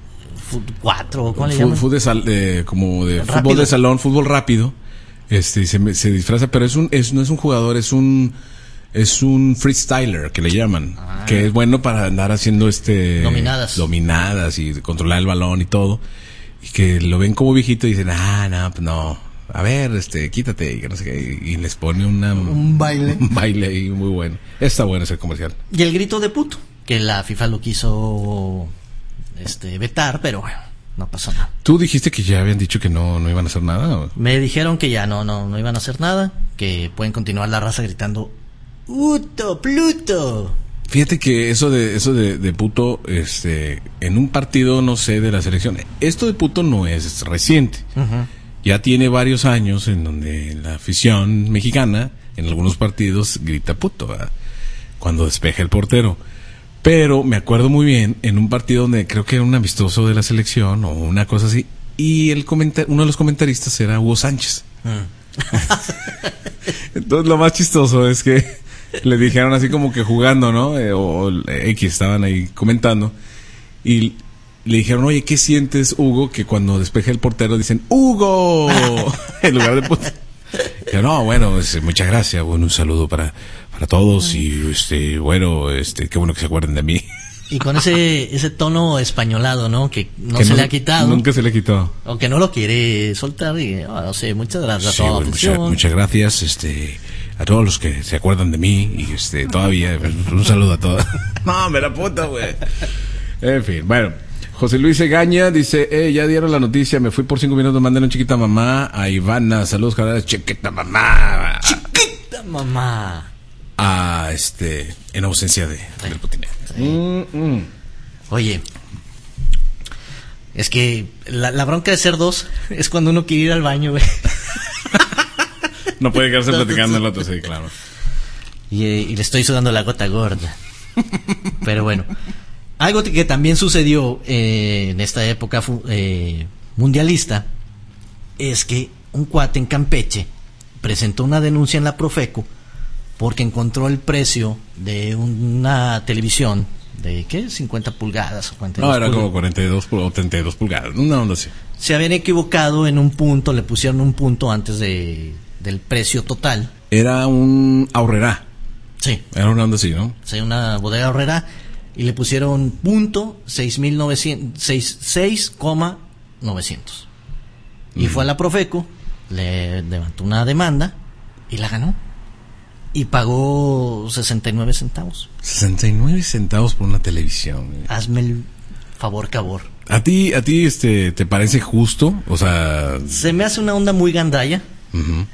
cuatro, ¿cómo le Fu- llaman? fu- de sal- eh, como de Rápido. fútbol de salón, fútbol rápido. Este se, me- se disfraza, pero es un es no es un jugador, es un es un freestyler que le llaman, Ah. que es bueno para andar haciendo este Dominadas. dominadas y controlar el balón y todo. Y que lo ven como viejito y dicen, "Ah, no, pues no. A ver, este, quítate", y que no sé qué, y les pone una Un baile. un baile ahí muy bueno. Está bueno ese comercial. Y el grito de puto, que la FIFA lo quiso este vetar, pero bueno, no pasó nada. ¿Tú dijiste que ya habían dicho que no no iban a hacer nada? ¿O? Me dijeron que ya no, no, no iban a hacer nada, que pueden continuar la raza gritando ¡Uto, Pluto! Fíjate que eso de eso de, de puto, este, en un partido, no sé, de la selección, esto de puto no es reciente. Uh-huh. Ya tiene varios años en donde la afición mexicana, en algunos partidos, grita puto, ¿verdad? Cuando despeja el portero. Pero me acuerdo muy bien en un partido donde creo que era un amistoso de la selección o una cosa así, y el comenta- uno de los comentaristas era Hugo Sánchez. Mm. Entonces lo más chistoso es que le dijeron así como que jugando, ¿no? Eh, o, o X, estaban ahí comentando. Y le dijeron, oye, ¿qué sientes, Hugo? Que cuando despeje el portero dicen, ¡Hugo! En lugar de puto. Yo, no, bueno, es, muchas gracias. Bueno, un saludo para, para todos. Y este, bueno, este, qué bueno que se acuerden de mí. Y con ese ese tono españolado, ¿no? Que no Que se nu- le ha quitado. Nunca se le quitó. O que no lo quiere soltar. Y, oh, no sé, muchas gracias Sí, a toda la bueno, muchas, afición. muchas gracias, este, a todos los que se acuerdan de mí y este, todavía, un saludo a todos. No, me la puta, güey. En fin, bueno, José Luis Egaña dice, eh, ya dieron la noticia, me fui por cinco minutos, mandé chiquita mamá a Ivana, saludos, carnales, chiquita mamá. Chiquita mamá. A este, en ausencia de, del putineo. Sí. Mm, mm. Oye, es que la, la bronca de ser dos es cuando uno quiere ir al baño, güey. No puede quedarse platicando el otro, sí, claro. Y, eh, y le estoy sudando la gota gorda. Pero bueno, algo que también sucedió eh, en esta época fu- eh, mundialista es que un cuate en Campeche presentó una denuncia en la Profeco porque encontró el precio de una televisión de, ¿qué? cincuenta pulgadas o cuarenta y dos No, era pulgadas. como cuarenta y dos pul- o treinta y dos pulgadas, una onda así. Se habían equivocado en un punto, le pusieron un punto antes de, del precio total. Era un ahorrerá, Sí, era una onda así, ¿no? sí, una bodega horrera, y le pusieron punto seis mil novecientos, seis, seis coma novecientos. Y Mm. fue a la Profeco, le levantó una demanda y la ganó. Y pagó sesenta y nueve centavos. sesenta y nueve centavos por una televisión. güey. Hazme el favor, cabor. ¿A ti, a ti este, te parece justo? O sea, Se me hace una onda muy gandalla. ujú.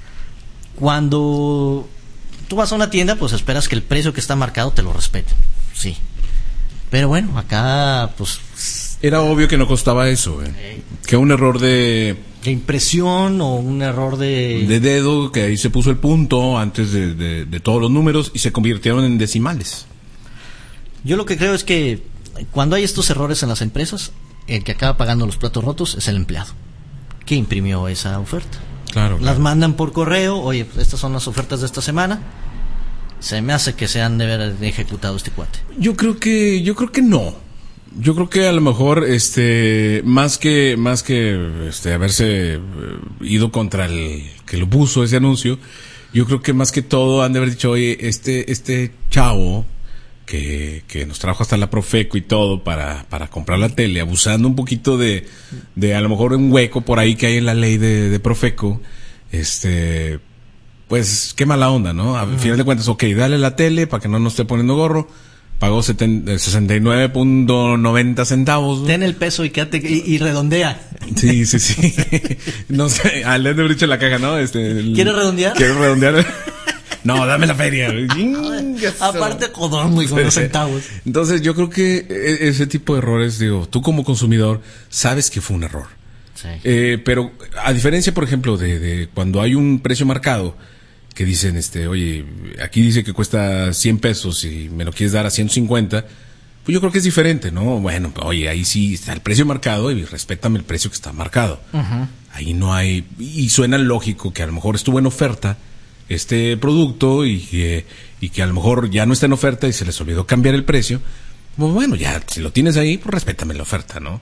Cuando tú vas a una tienda, pues esperas que el precio que está marcado te lo respeten. Sí. Pero bueno, acá, pues, Era obvio que no costaba eso, güey. Que un error de, de impresión o un error de... de dedo, que ahí se puso el punto antes de, de- de todos los números y se convirtieron en decimales. Yo lo que creo es que cuando hay estos errores en las empresas, el que acaba pagando los platos rotos es el empleado que imprimió esa oferta. Claro. Las mandan por correo, oye, pues estas son las ofertas de esta semana. Se me hace que se han de haber ejecutado este cuate. Yo creo que, yo creo que no. Yo creo que a lo mejor, este, más que, más que, este, haberse eh, ido contra el que lo puso ese anuncio, yo creo que más que todo han de haber dicho, oye, este, este chavo que, que nos trajo hasta la Profeco y todo para, para comprar la tele, abusando un poquito de, de a lo mejor un hueco por ahí que hay en la ley de, de Profeco, este, pues qué mala onda, ¿no? Al final de cuentas, ok, dale la tele para que no nos esté poniendo gorro. Pagó setenta, sesenta y nueve punto noventa centavos. ¿no? Ten el peso y quédate y, y redondea. Sí, sí, sí. No sé, al de haber dicho la caja, ¿no? Este, el- ¿Quieres redondear? ¿Quieres redondear? No, dame la feria. Aparte codón, muy con los centavos. Entonces, yo creo que e- ese tipo de errores, digo, tú como consumidor sabes que fue un error. Sí. Eh, pero a diferencia, por ejemplo, de, de cuando hay un precio marcado que dicen, este, oye, aquí dice que cuesta cien pesos y me lo quieres dar a ciento cincuenta, pues yo creo que es diferente, ¿no? Bueno, oye, ahí sí está el precio marcado y respétame el precio que está marcado. Ujú. Ahí no hay, y suena lógico que a lo mejor estuvo en oferta este producto y que, y que a lo mejor ya no está en oferta y se les olvidó cambiar el precio. Pues bueno, ya, si lo tienes ahí, pues respétame la oferta, ¿no?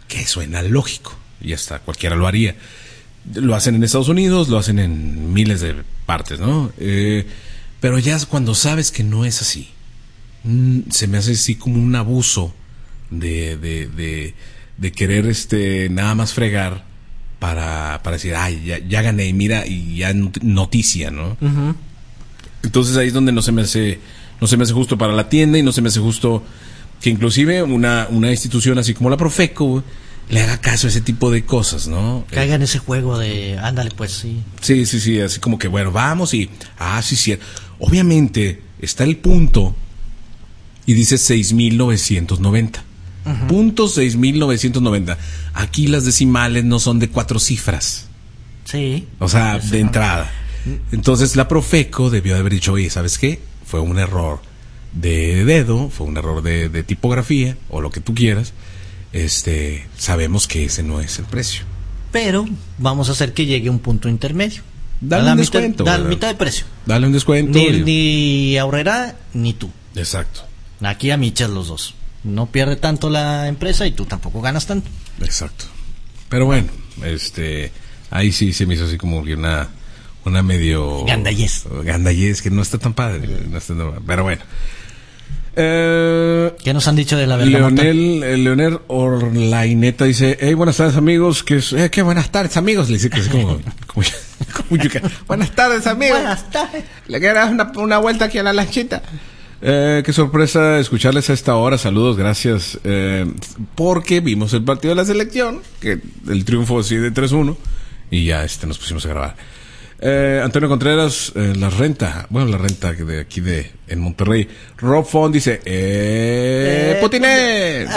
que suena lógico. Y hasta cualquiera lo haría. Lo hacen en Estados Unidos, lo hacen en miles de partes, ¿no? Eh, pero ya cuando sabes que no es así, se me hace así como un abuso de, de, de, de querer este nada más fregar para, para decir, ay, ya, ya gané, mira, y ya noticia, ¿no? Uh-huh. Entonces ahí es donde no se me hace, no se me hace justo para la tienda y no se me hace justo que inclusive una, una institución así como la Profeco le haga caso a ese tipo de cosas, ¿no? Caiga en ese juego de, ándale, pues sí. Sí, sí, sí, así como que, bueno, vamos y, ah, sí, sí. Obviamente está el punto y dice seis mil novecientos noventa. Uh-huh. Punto seis mil novecientos noventa. Aquí las decimales no son de cuatro cifras. Sí. O sea, de entrada. Entonces la Profeco debió de haber dicho, oye, ¿sabes qué? Fue un error de dedo, fue un error de, de tipografía, o lo que tú quieras. Este, sabemos que ese no es el precio. Pero vamos a hacer que llegue a un punto intermedio. Dale un descuento. Dale la mitad de precio. Dale un descuento. Ni, ni Aurrera, ni tú. Exacto. Aquí a michas los dos. No pierde tanto la empresa y tú tampoco ganas tanto. Exacto. Pero bueno, este, ahí sí se me hizo así como que una, una medio gandallez. Gandallez que no está tan padre. No está tan, pero bueno. Eh, ¿Qué nos han dicho de la bergamota? Leonel, eh, Leonel Orlaineta dice, hey, buenas tardes amigos, que eh, qué buenas tardes amigos, le dice que es como, como, como yuca. Buenas tardes amigos. Buenas tardes. Le quieres dar una, una vuelta aquí a la lanchita. Eh, qué sorpresa escucharles a esta hora, saludos, gracias, eh, porque vimos el partido de la selección, que el triunfo así de tres uno, y ya este nos pusimos a grabar. Eh, Antonio Contreras, eh, la renta, bueno, la renta de aquí de en Monterrey. Rob Font dice, eh, eh Putiné.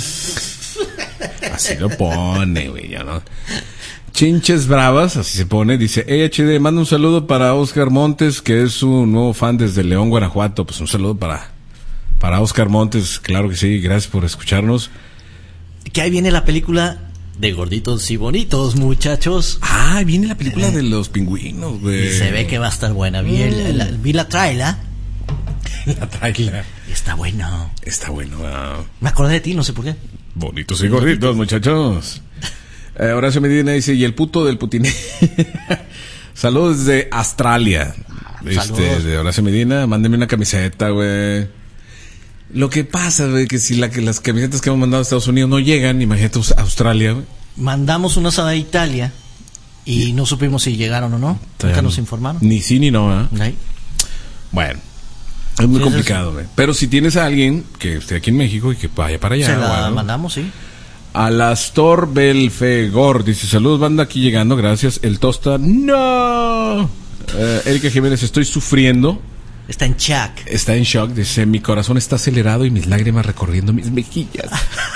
Así lo pone, güey, ya no. Chinches Bravas, así se pone, dice, hey H D, manda un saludo para Oscar Montes, que es un nuevo fan desde León, Guanajuato. Pues un saludo para, para Oscar Montes, claro que sí, gracias por escucharnos. Que ahí viene la película de Gorditos y Bonitos, muchachos. Ah, viene la película eh, de los pingüinos, güey. Y se ve que va a estar buena. Vi, el, la, vi la trailer. La trailer. Está bueno. Está bueno. Uh... Me acordé de ti, no sé por qué. Bonitos y gorditos, muchachos. Eh, Horacio Medina dice, y el puto del Putiné. Saludos desde Australia. Este, de Horacio Medina, mándeme una camiseta, güey. Lo que pasa, güey, que si la, que las camisetas que hemos mandado a Estados Unidos no llegan, imagínate a Australia, güey. Mandamos unas a Italia y ¿Y? no supimos si llegaron o no. Nunca nos informaron. Ni sí ni no, ¿eh? ¿Sí? Bueno, es muy sí, complicado, güey. Pero si tienes a alguien que esté aquí en México y que vaya para allá. Se la bueno, mandamos, sí. Alastor Belfegor dice, saludos banda, aquí llegando, gracias. El Tosta, no. Eh, Erika Jiménez, estoy sufriendo. Está en shock. Está en shock, dice, mi corazón está acelerado y mis lágrimas recorriendo mis mejillas.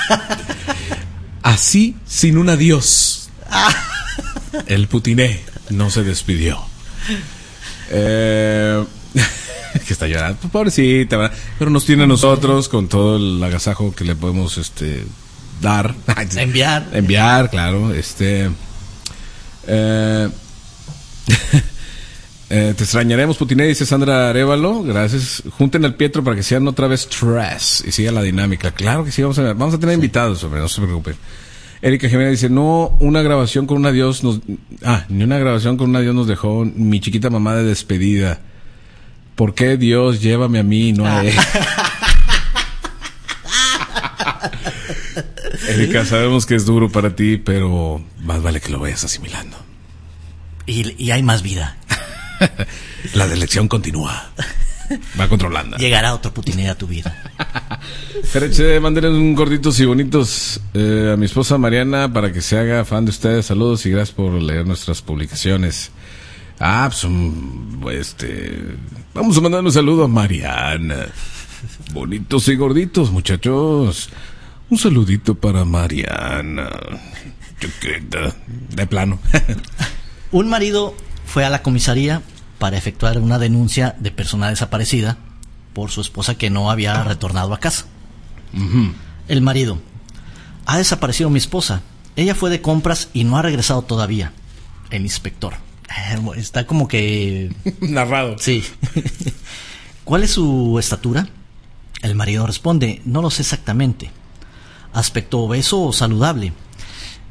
Así, sin un adiós. El Putiné no se despidió. Eh, que está llorando, pobrecita, ¿verdad? Pero nos tiene a nosotros con todo el agasajo que le podemos este dar. Enviar. Enviar, claro. Este. Eh, Eh, te extrañaremos, Putiné, dice Sandra Arevalo. Gracias. Junten al Pietro para que sean otra vez tres y siga la dinámica. Claro que sí, vamos a, vamos a tener sí. invitados, hombre, no se preocupen. Erika Jiménez dice, no, una grabación con un adiós nos... Ah, ni una grabación con un adiós nos dejó mi chiquita mamá de despedida. ¿Por qué Dios llévame a mí y no a él? Erika, sabemos que es duro para ti, pero más vale que lo vayas asimilando. Y, y hay más vida. La elección continúa. Va controlando. Llegará otro Putiné a tu vida. Fereche, mándenle un gorditos y bonitos eh, a mi esposa Mariana para que se haga fan de ustedes. Saludos y gracias por leer nuestras publicaciones. Ah, pues um, este, vamos a mandar un saludo a Mariana. Bonitos y gorditos, muchachos. Un saludito para Mariana. Chiquita. De plano. Un marido fue a la comisaría para efectuar una denuncia de persona desaparecida por su esposa que no había retornado a casa. Uh-huh. El marido: ha desaparecido mi esposa. Ella fue de compras y no ha regresado todavía. El inspector: está como que narrado. Sí. ¿Cuál es su estatura? El marido responde: no lo sé exactamente. Aspecto obeso o saludable.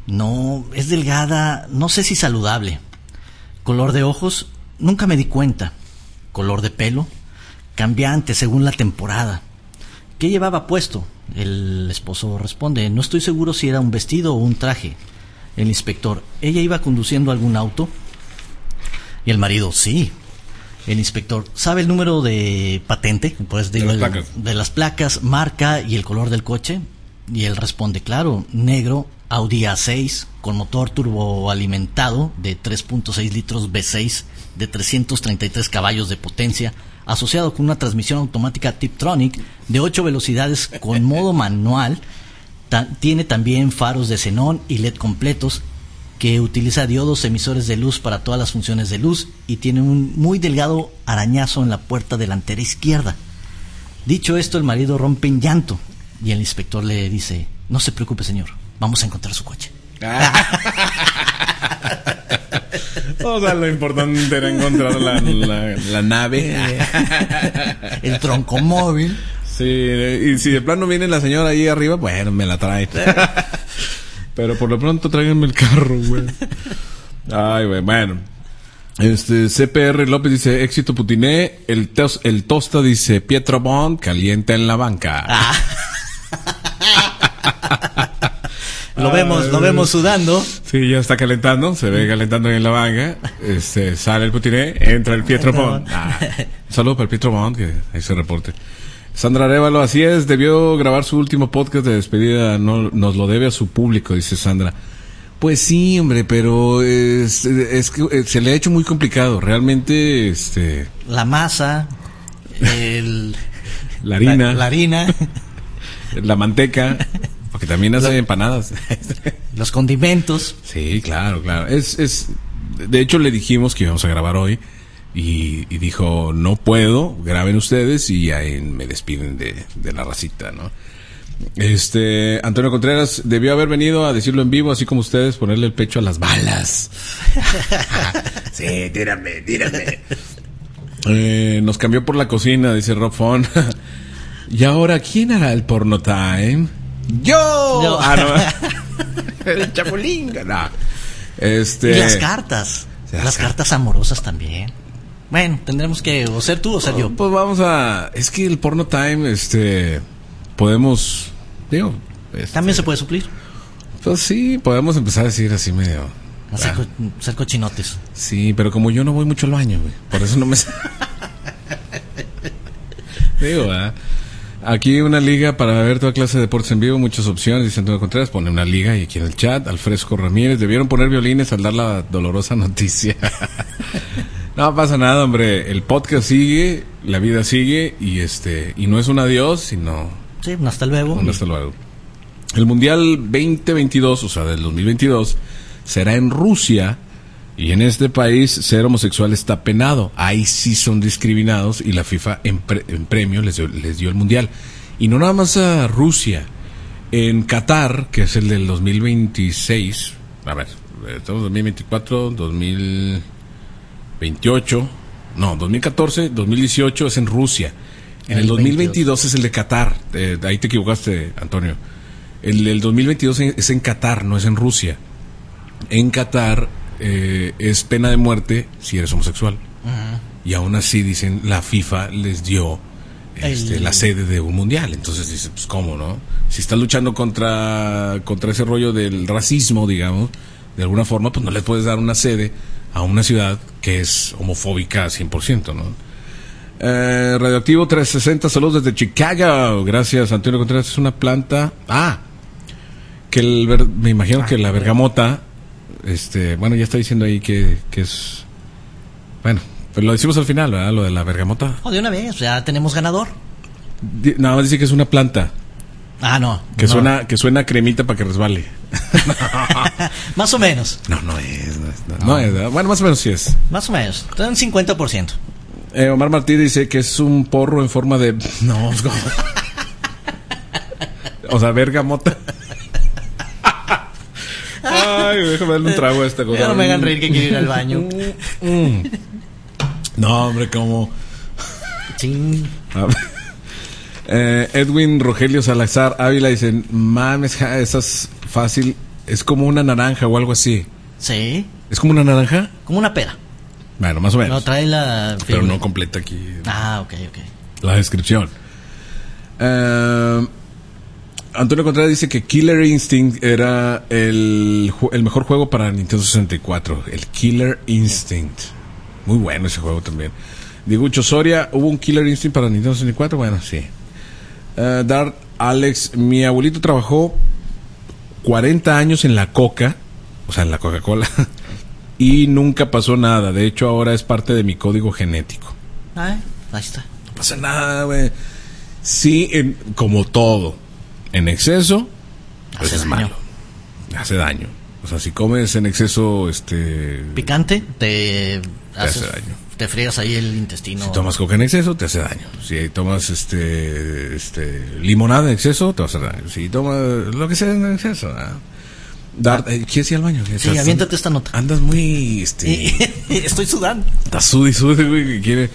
No, es delgada, no sé si saludable. Color de ojos, nunca me di cuenta. Color de pelo, cambiante según la temporada. ¿Qué llevaba puesto? El esposo responde, no estoy seguro si era un vestido o un traje. El inspector, ¿ella iba conduciendo algún auto? Y el marido, sí. El inspector, ¿sabe el número de patente? Pues digo, de, las el, de las placas, marca y el color del coche. Y él responde, claro, negro, Audi A seis, con motor turboalimentado de tres punto seis litros V seis, de trescientos treinta y tres caballos de potencia, asociado con una transmisión automática Tiptronic de ocho velocidades con modo manual. Ta- tiene también faros de xenón y L E D completos, que utiliza diodos emisores de luz para todas las funciones de luz, y tiene un muy delgado arañazo en la puerta delantera izquierda. Dicho esto, el marido rompe en llanto y el inspector le dice, no se preocupe, señor, vamos a encontrar su coche. O sea, lo importante era encontrar la, la, la nave. El troncomóvil. Sí, y si de plano viene la señora ahí arriba, bueno, me la traen. Pero por lo pronto tráiganme el carro, güey. Ay, güey, bueno. Este, C P R López dice, éxito Putiné. El, tos, el Tosta dice, Pietro Bond, calienta en la banca. Ah. Lo vemos, lo vemos sudando. Sí, ya está calentando, se ve calentando en la banca. Este, sale el Putiné, entra el Pietro Bond. Ah, un saludo para el Pietro Bond, que ahí se reporte. Sandra Arévalo, así es, debió grabar su último podcast de despedida, no, nos lo debe a su público, dice Sandra. Pues sí, hombre, pero es, es que se le ha hecho muy complicado, realmente, este... La masa, el... La harina. La, la harina. La manteca, porque también hace Lo, empanadas. Los condimentos. Sí, claro, claro. Es, es, de hecho, le dijimos que íbamos a grabar hoy. Y, y dijo, no puedo, graben ustedes y ahí me despiden de, de la racita, ¿no? Este, Antonio Contreras debió haber venido a decirlo en vivo, así como ustedes, ponerle el pecho a las balas. Sí, tírame, tírame. Eh, nos cambió por la cocina, dice Rob Fon. Y ahora, ¿quién hará el porno time? ¡Yo! Yo. Ah, no. El chapulín. No. Este... Y las cartas. Las, las cartas amorosas también. Bueno, tendremos que o ser tú o ser yo. Pues vamos a... Es que el porno time, este... Podemos... Digo... Este, también se puede suplir. Pues sí, podemos empezar a decir así medio... Hacer, ah, co- hacer cochinotes. Sí, pero como yo no voy mucho al baño, güey. Por eso no me... Digo, ¿eh? Aquí una liga para ver toda clase de deportes en vivo, muchas opciones, dice Antonio Contreras, pone una liga y aquí en el chat, Alfresco Ramírez, debieron poner violines al dar la dolorosa noticia. No pasa nada, hombre, el podcast sigue, la vida sigue y este y no es un adiós, sino... Sí, un hasta luego. Un hasta luego. El Mundial veinte veintidós, o sea, del dos mil veintidós, será en Rusia y en este país ser homosexual está penado. Ahí sí son discriminados y la FIFA en, pre, en premio les dio, les dio el Mundial. Y no nada más a Rusia, en Qatar, que es el del dos mil veintiséis, a ver, estamos en dos mil veinticuatro, dos mil veintiocho, no, dos mil catorce, dos mil dieciocho es en Rusia. En el, el dos mil veintidós es el de Qatar. Eh, ahí te equivocaste, Antonio. El, el dos mil veintidós es en Qatar, no es en Rusia. En Qatar eh, es pena de muerte si eres homosexual. Uh-huh. Y aún así, dicen, la FIFA les dio este, el... la sede de un mundial. Entonces dices, pues cómo, ¿no? Si estás luchando contra, contra ese rollo del racismo, digamos, de alguna forma, pues no le puedes dar una sede a una ciudad que es homofóbica cien por ciento, ¿no? Eh, Radioactivo trescientos sesenta, saludos desde Chicago. Gracias, Antonio Contreras. Es una planta. Ah, que el ver, me imagino ah, que la bergamota, este, bueno, ya está diciendo ahí que, que es. Bueno, pues lo decimos al final, ¿verdad? Lo de la bergamota. Oh, de una vez, ya tenemos ganador. Di, nada más dice que es una planta. Ah, no. Que, no. Suena, que suena cremita para que resbale. Más o menos. No, no es. No es, no. No es, bueno, más o menos sí es. Más o menos. Un cincuenta por ciento. Eh, Omar Martí dice que es un porro en forma de... No, o sea, bergamota. Ay, déjame darle un trago a esta cosa. Ya no me hagan reír que quiero ir al baño. No, hombre, como... Sí. Eh, Edwin Rogelio Salazar Ávila dice, mames, ja, esa es fácil es como una naranja o algo así. Sí. ¿Es como una naranja? Como una pera. Bueno, más o menos. No, trae la... Pero no completa aquí. Ah, ok, ok. La descripción. Uh, Antonio Contreras dice que Killer Instinct era el, el mejor juego para Nintendo sesenta y cuatro. El Killer Instinct. Muy bueno ese juego también. Digucho Soria, ¿hubo un Killer Instinct para Nintendo sesenta y cuatro? Bueno, sí. Uh, Dart Alex, mi abuelito trabajó cuarenta años en la Coca, o sea, en la Coca-Cola, y nunca pasó nada. De hecho, ahora es parte de mi código genético. Ay, ahí está. No pasa nada, güey. Sí, en, como todo, en exceso, pues hace es daño. malo. Hace daño. O sea, si comes en exceso, este... picante, te, te haces, hace daño. Te friegas ahí el intestino. Si tomas coca en exceso, te hace daño. Si tomas este, este limonada en exceso, te va a hacer daño. Si tomas lo que sea en exceso, ¿ah? Dar, eh, ¿quieres ir al baño? Sí, estás, aviéntate esta nota. Andas muy... este Estoy sudando. Estás sudi, sudi, güey, que quiere...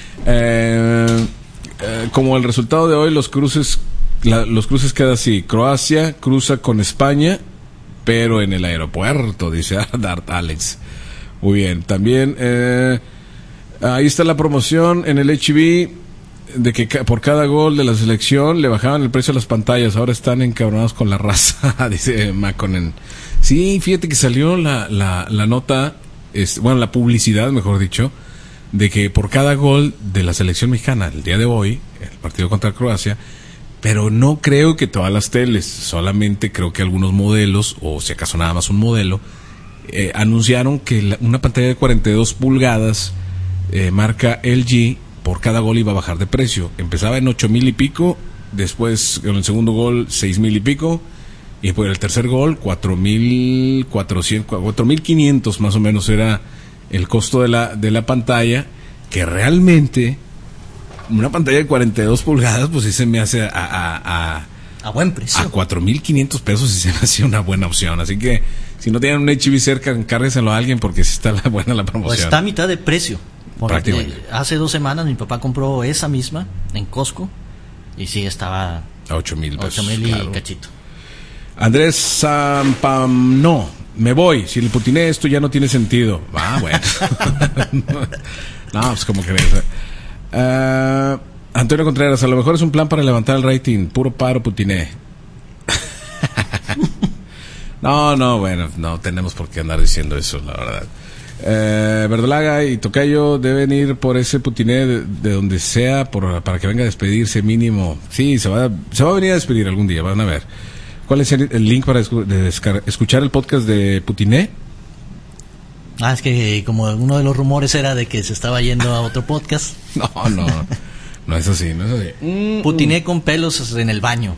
Eh, eh, como el resultado de hoy, los cruces la, los cruces quedan así. Croacia cruza con España, pero en el aeropuerto, dice Dart Alex. Muy bien. También eh, ahí está la promoción en el H B de que ca- por cada gol de la selección le bajaban el precio a las pantallas. Ahora están encabronados con la raza, dice Maconen. Sí, fíjate que salió la, la, la nota, este, bueno, la publicidad, mejor dicho, de que por cada gol de la selección mexicana el día de hoy, el partido contra Croacia, pero no creo que todas las teles, solamente creo que algunos modelos, o si acaso nada más un modelo, eh, anunciaron que la, una pantalla de cuarenta y dos pulgadas, eh, marca L G, por cada gol iba a bajar de precio. Empezaba en ocho mil y pico, después con el segundo gol seis mil y pico, y por el tercer gol cuatro mil cuatrocientos, cuatro mil quinientos más o menos era el costo de la, de la pantalla, que realmente una pantalla de cuarenta y dos pulgadas, pues sí se me hace a, a, a, a buen precio. A cuatro mil quinientos pesos sí se me hace una buena opción. Así que si no tienen un H B cerca, encárgueselo a alguien porque sí está la buena la promoción. Pues está a mitad de precio. Prácticamente. Hace dos semanas mi papá compró esa misma en Costco y sí estaba a ocho mil pesos. ocho mil y claro. cachito. Andrés Zampam, no, me voy. Si le putiné esto ya no tiene sentido. Ah, bueno. No, pues como crees. Uh, Antonio Contreras, a lo mejor es un plan para levantar el rating. Puro paro putiné. No, no, bueno, no tenemos por qué andar diciendo eso, la verdad. Eh, Verdolaga y Tocayo deben ir por ese putiné de, de donde sea por, para que venga a despedirse mínimo. Sí, se va, se va a venir a despedir algún día, van a ver. ¿Cuál es el, el link para escu- de descar- escuchar el podcast de Putiné? Ah, es que como uno de los rumores era de que se estaba yendo a otro podcast. No, no, no es así, no es así. Mm, Putiné mm. con pelos en el baño.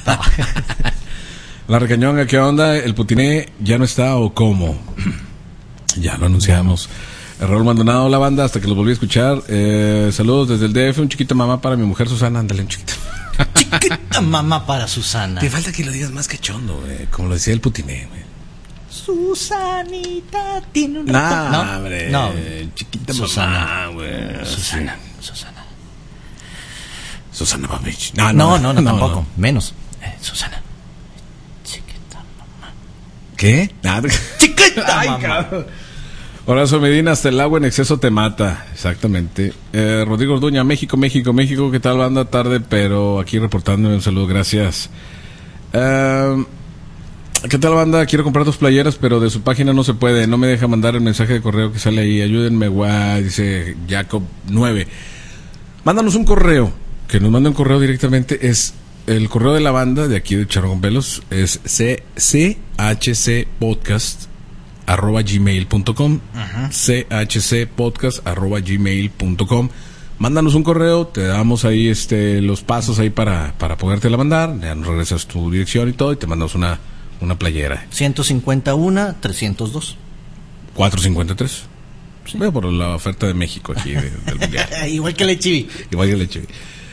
La recañonga, ¿qué onda? ¿El Putiné ya no está o cómo? Ya lo anunciamos. Raúl Maldonado, la banda, hasta que los volví a escuchar. Eh, saludos desde el D F, un chiquito mamá para mi mujer Susana, ándale, un chiquito. Chiquita mamá para Susana. Te falta que lo digas más cachondo, güey, como lo decía el Putiné, güey. Susanita tiene un... Nah, no, hombre, no, chiquita Susana, mamá, güey. Susana, Susana. Susana Babich. No, no, no, no, no tampoco, no. Menos. Eh, Susana. Chiquita mamá. ¿Qué? Nada. Chiquita Ay, mamá. Cabrón. Horacio Medina, hasta el agua en exceso te mata. Exactamente. Eh, Rodrigo Orduña, México, México, México. ¿Qué tal, banda? Tarde, pero aquí reportándome. Un saludo, gracias. Eh, ¿Qué tal, banda? Quiero comprar dos playeras, pero de su página no se puede. No me deja mandar el mensaje de correo que sale ahí. Ayúdenme, guay, dice Jacob nueve. Mándanos un correo. Que nos mande un correo directamente. Es el correo de la banda de aquí de Charro con Pelos. Es c c h c podcast arroba gmail punto com. uh-huh. c h c podcast arroba gmail punto com. Mándanos un correo, te damos ahí este los pasos ahí para, para podértela mandar, ya nos regresas tu dirección y todo y te mandamos una, una playera. ciento cincuenta y uno, trescientos dos. cuatrocientos cincuenta y tres. Sí. Bueno, por la oferta de México aquí de, del mundial. Igual que el H B. Igual que el H B.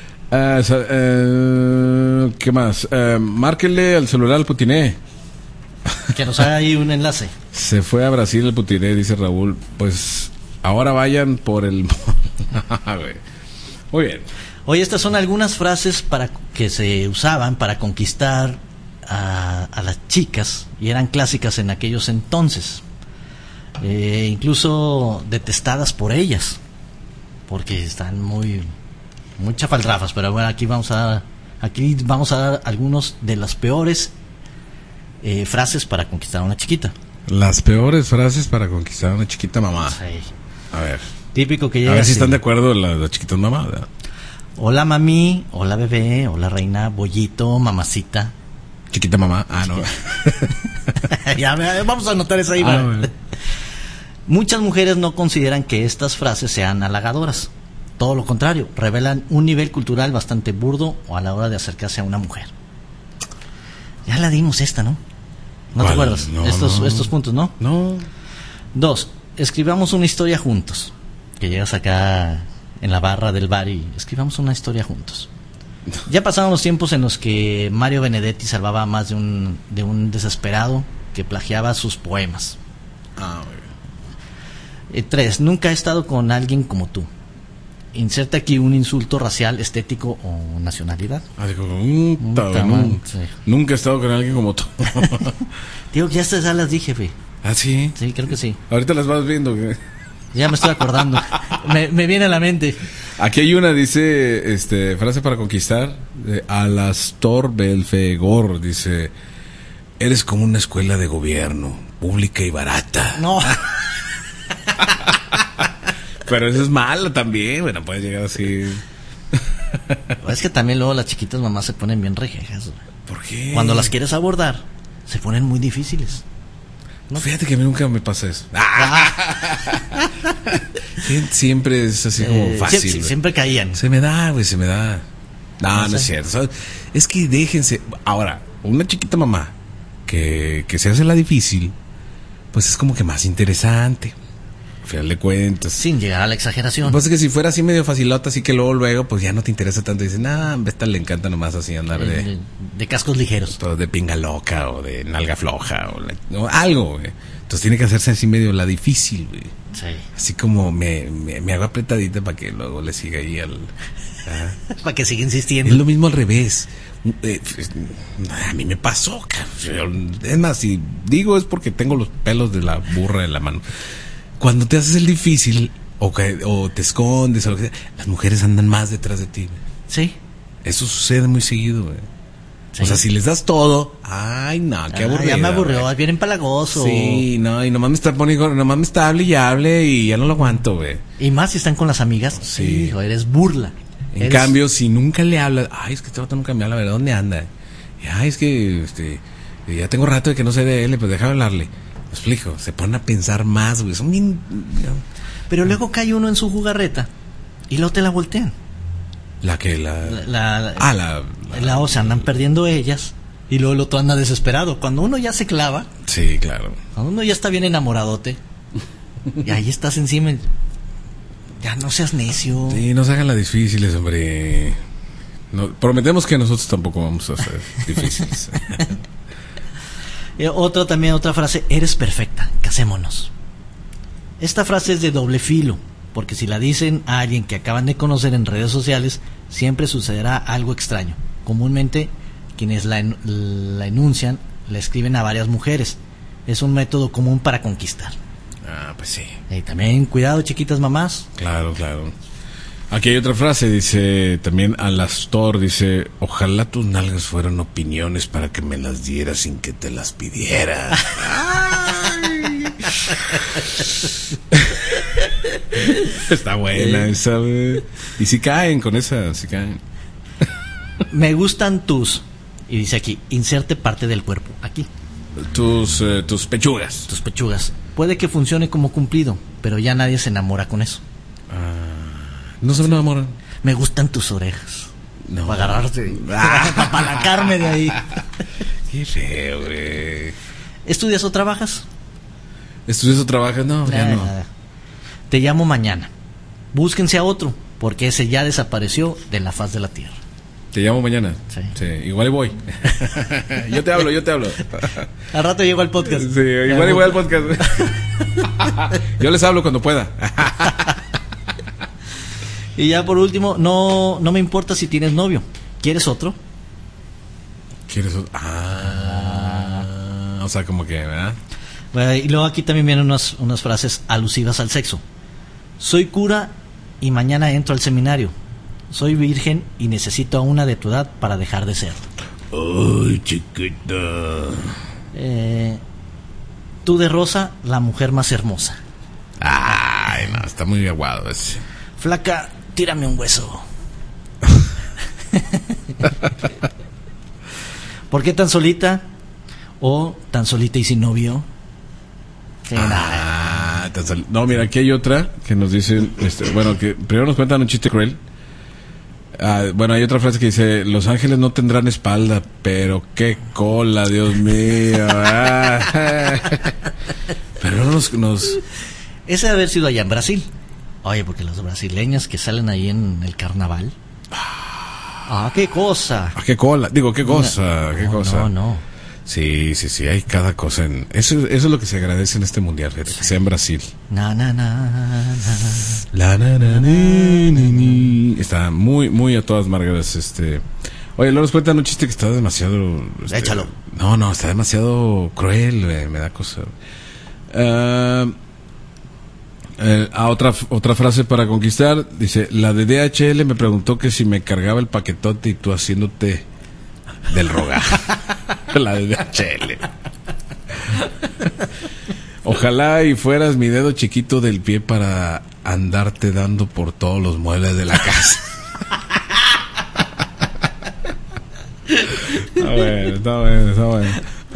Uh, uh, ¿Qué más? Uh, márquenle al celular al Putiné. Que nos haga ahí un enlace. Se fue a Brasil el Putiné, dice Raúl. Pues ahora vayan por el... Muy bien. Oye, estas son algunas frases para que se usaban para conquistar a, a las chicas y eran clásicas en aquellos entonces, eh, incluso detestadas por ellas, porque están muy, muy chafaldrafas. Pero bueno, aquí vamos a dar, aquí vamos a dar algunos de las peores eh, frases para conquistar a una chiquita. Las peores frases para conquistar a una chiquita mamá. Sí. A ver. Típico que llega. A ver si así. están de acuerdo las la chiquitas mamá, ¿verdad? Hola mami, hola bebé, hola reina, bollito, mamacita. Chiquita mamá. Ah, no. Ya, vamos a anotar eso ahí. Ah, bueno. Muchas mujeres no consideran que estas frases sean halagadoras. Todo lo contrario, revelan un nivel cultural bastante burdo a la hora de acercarse a una mujer. Ya la dimos esta, ¿no? ¿No te acuerdas? No, estos, no. estos puntos, ¿no? No. Dos, escribamos una historia juntos. Que llegas acá en la barra del bar y escribamos una historia juntos. Ya pasaron los tiempos en los que Mario Benedetti salvaba a más de un, de un desesperado que plagiaba sus poemas. Ah, muy bien. Eh, tres, nunca he estado con alguien como tú. Inserta aquí un insulto racial, estético o nacionalidad. Ah, digo, mm, Mm, ta- ta- nun- sí. Nunca he estado con alguien como tú. Digo que ya estas ya las dije, jefe. Ah, sí. Sí, creo que sí. Ahorita las vas viendo. ¿Qué? Ya me estoy acordando. me, me viene a la mente. Aquí hay una, dice, este, frase para conquistar, de Alastor Belfegor, dice, eres como una escuela de gobierno, pública y barata. No. Pero eso es malo también, bueno, puede llegar así. Es que también luego las chiquitas mamás se ponen bien rejejas. güey. ¿Por qué? Cuando las quieres abordar, se ponen muy difíciles. ¿No? Fíjate que a mí nunca me pasa eso. Sie- Siempre es así como Eh, fácil. sie- güey. siempre caían. Se me da, güey, se me da. No, No no, sé. es cierto. ¿sabes? Es que déjense. Ahora, una chiquita mamá que, que se hace la difícil, pues es como que más interesante. Al final de cuentas. Sin llegar a la Lo exageración. que pasa es que si fuera así medio facilota, así que luego, luego, pues ya no te interesa tanto. Dices, nah, a esta le encanta nomás así andar de, de, de- de cascos ligeros. todo de pinga loca o de nalga floja o, la- o algo, güey. Entonces tiene que hacerse así medio la difícil, güey. Sí. Así como me, me, me hago apretadita para que luego le siga ahí al... ah. Para que siga Es insistiendo. lo mismo al revés. Eh, a mí me pasó, cabrón. Es más, si digo es porque tengo los pelos de la burra en la mano. Cuando te haces el difícil o, que, o te escondes o lo que sea, las mujeres andan más detrás de ti. Güey. Sí. Eso sucede muy seguido, güey. Sí. O sea, si les das todo, ay, no, qué Ah, aburrido. ya me aburrió, es bien empalagoso. Sí, no, y nomás me está poniendo, nomás me está hable y hable y ya no lo aguanto, güey. Y más si están con las amigas. Sí. Hijo, eres burla. En Eres- cambio, si nunca le hablas, ay, es que este vato nunca me habla, ¿verdad? ¿Dónde anda? Y, ay, es que este, ya tengo rato de que no sé de él, pues déjame hablarle. Me explico, se ponen a pensar más, güey. Son bien. Pero luego cae uno en su jugarreta y luego te la voltean. La que, la. La, la, ah, la. la- la- o sea, andan perdiendo ellas y luego el otro anda desesperado. Cuando uno ya se clava, Sí, claro. cuando uno ya está bien enamoradote y ahí estás encima. y- Ya no seas necio. Sí, no se hagan las difíciles, hombre. No, prometemos que nosotros tampoco vamos a ser difíciles. Eh, otra también, otra frase, eres perfecta, casémonos. Esta frase es de doble filo, porque si la dicen a alguien que acaban de conocer en redes sociales, siempre sucederá algo extraño. Comúnmente, quienes la, en- la enuncian, la escriben a varias mujeres. Es un método común para conquistar. Ah, pues sí. Y también, cuidado, chiquitas mamás. Claro, claro. Aquí hay otra frase, dice también Alastor, dice, ojalá tus nalgas fueran opiniones para que me las dieras sin que te las pidiera. Está buena esa, güey. Y si caen con esa, si caen. Me gustan tus... Y dice aquí, inserte parte del cuerpo. Aquí, Tus, eh, tus pechugas. tus pechugas. Puede que funcione como cumplido, pero ya nadie se enamora con eso. No se enamoran. Me gustan tus orejas. No. Para agarrarte. Para apalacarme de ahí. Qué feo, güey. ¿Estudias o trabajas? ¿Estudias o trabajas? No, ya no. Nada. Te llamo mañana. Búsquense a otro, porque ese ya desapareció de la faz de la tierra. Te llamo mañana. Sí. Sí, igual y voy. Yo te hablo, yo te hablo. Al rato llego al podcast. Sí, igual y voy al podcast. Yo les hablo cuando pueda. Y ya por último, no, no me importa si tienes novio. ¿Quieres otro? ¿Quieres otro? Ah. O sea, como que, ¿verdad? Bueno, y luego aquí también vienen unas, unas frases alusivas al sexo. Soy cura y mañana entro al seminario. Soy virgen y necesito a una de tu edad para dejar de ser. Ay, chiquita. Eh, tú de rosa, la mujer más hermosa. Ay, no, está muy aguado ese. Flaca, tírame un hueso. ¿Por qué tan solita? O tan solita y sin novio. Que ah, tan sol- no, mira, aquí hay otra que nos dicen, este, bueno, que primero nos cuentan un chiste cruel. Ah, bueno, hay otra frase que dice: los ángeles no tendrán espalda, pero qué cola, Dios mío. Ah. Pero nos, nos... Ese debe haber sido allá en Brasil. Oye, porque los brasileños que salen ahí en el carnaval. Ah, qué cosa. Ah, qué cola, digo, qué cosa, no, qué no, cosa. No, no. Sí, sí, sí, hay cada cosa en... Eso, eso es lo que se agradece en este mundial, fíjate, sí. Que sea en Brasil. Na, na, na, na. La, na, na, ni, ni, ni. Está muy, muy a todas margaras, este... Oye, luego nos cuentan un chiste que está demasiado... Este... Échalo. No, no, está demasiado cruel, me, me da cosa. Uh, eh, a otra, otra frase para conquistar, dice: la de D H L me preguntó que si me cargaba el paquetote y tú haciéndote del rogar. La de D H L. Ojalá y fueras mi dedo chiquito del pie para andarte dando por todos los muebles de la casa. Está bueno, está bueno, está bueno.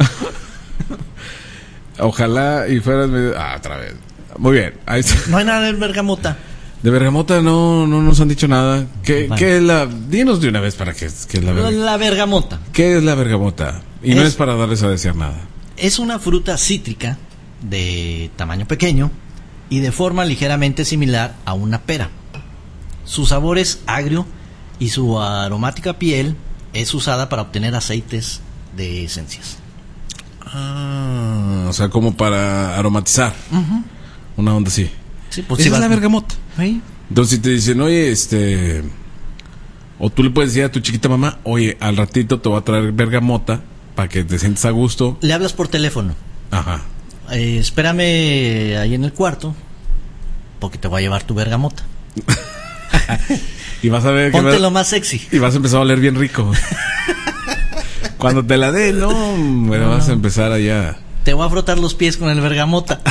Ojalá y fueras mi dedo... Ah, otra vez. Muy bien. Ahí está. No hay nada de bergamota. De bergamota no, no nos han dicho nada. ¿Qué, vale. ¿Qué es la...? Dinos de una vez para qué, qué es la bergamota. La bergamota. ¿Qué es la bergamota? Y es, no es para darles a desear nada. Es una fruta cítrica de tamaño pequeño y de forma ligeramente similar a una pera. Su sabor es agrio y su aromática piel es usada para obtener aceites de esencias. Ah, o sea, como para aromatizar. Uh-huh. Una onda así. Sí, pues esa sí, es va... la bergamota. ¿Sí? Entonces, si te dicen, oye, este... O tú le puedes decir a tu chiquita mamá: oye, al ratito te voy a traer bergamota para que te sientas a gusto. Le hablas por teléfono. Ajá. Eh, espérame ahí en el cuarto, porque te voy a llevar tu bergamota. Y vas a ver... Ponte que lo más sexy. Y vas a empezar a oler bien rico. Cuando te la dé, no, bueno, no, vas a empezar allá. Te voy a frotar los pies con el bergamota.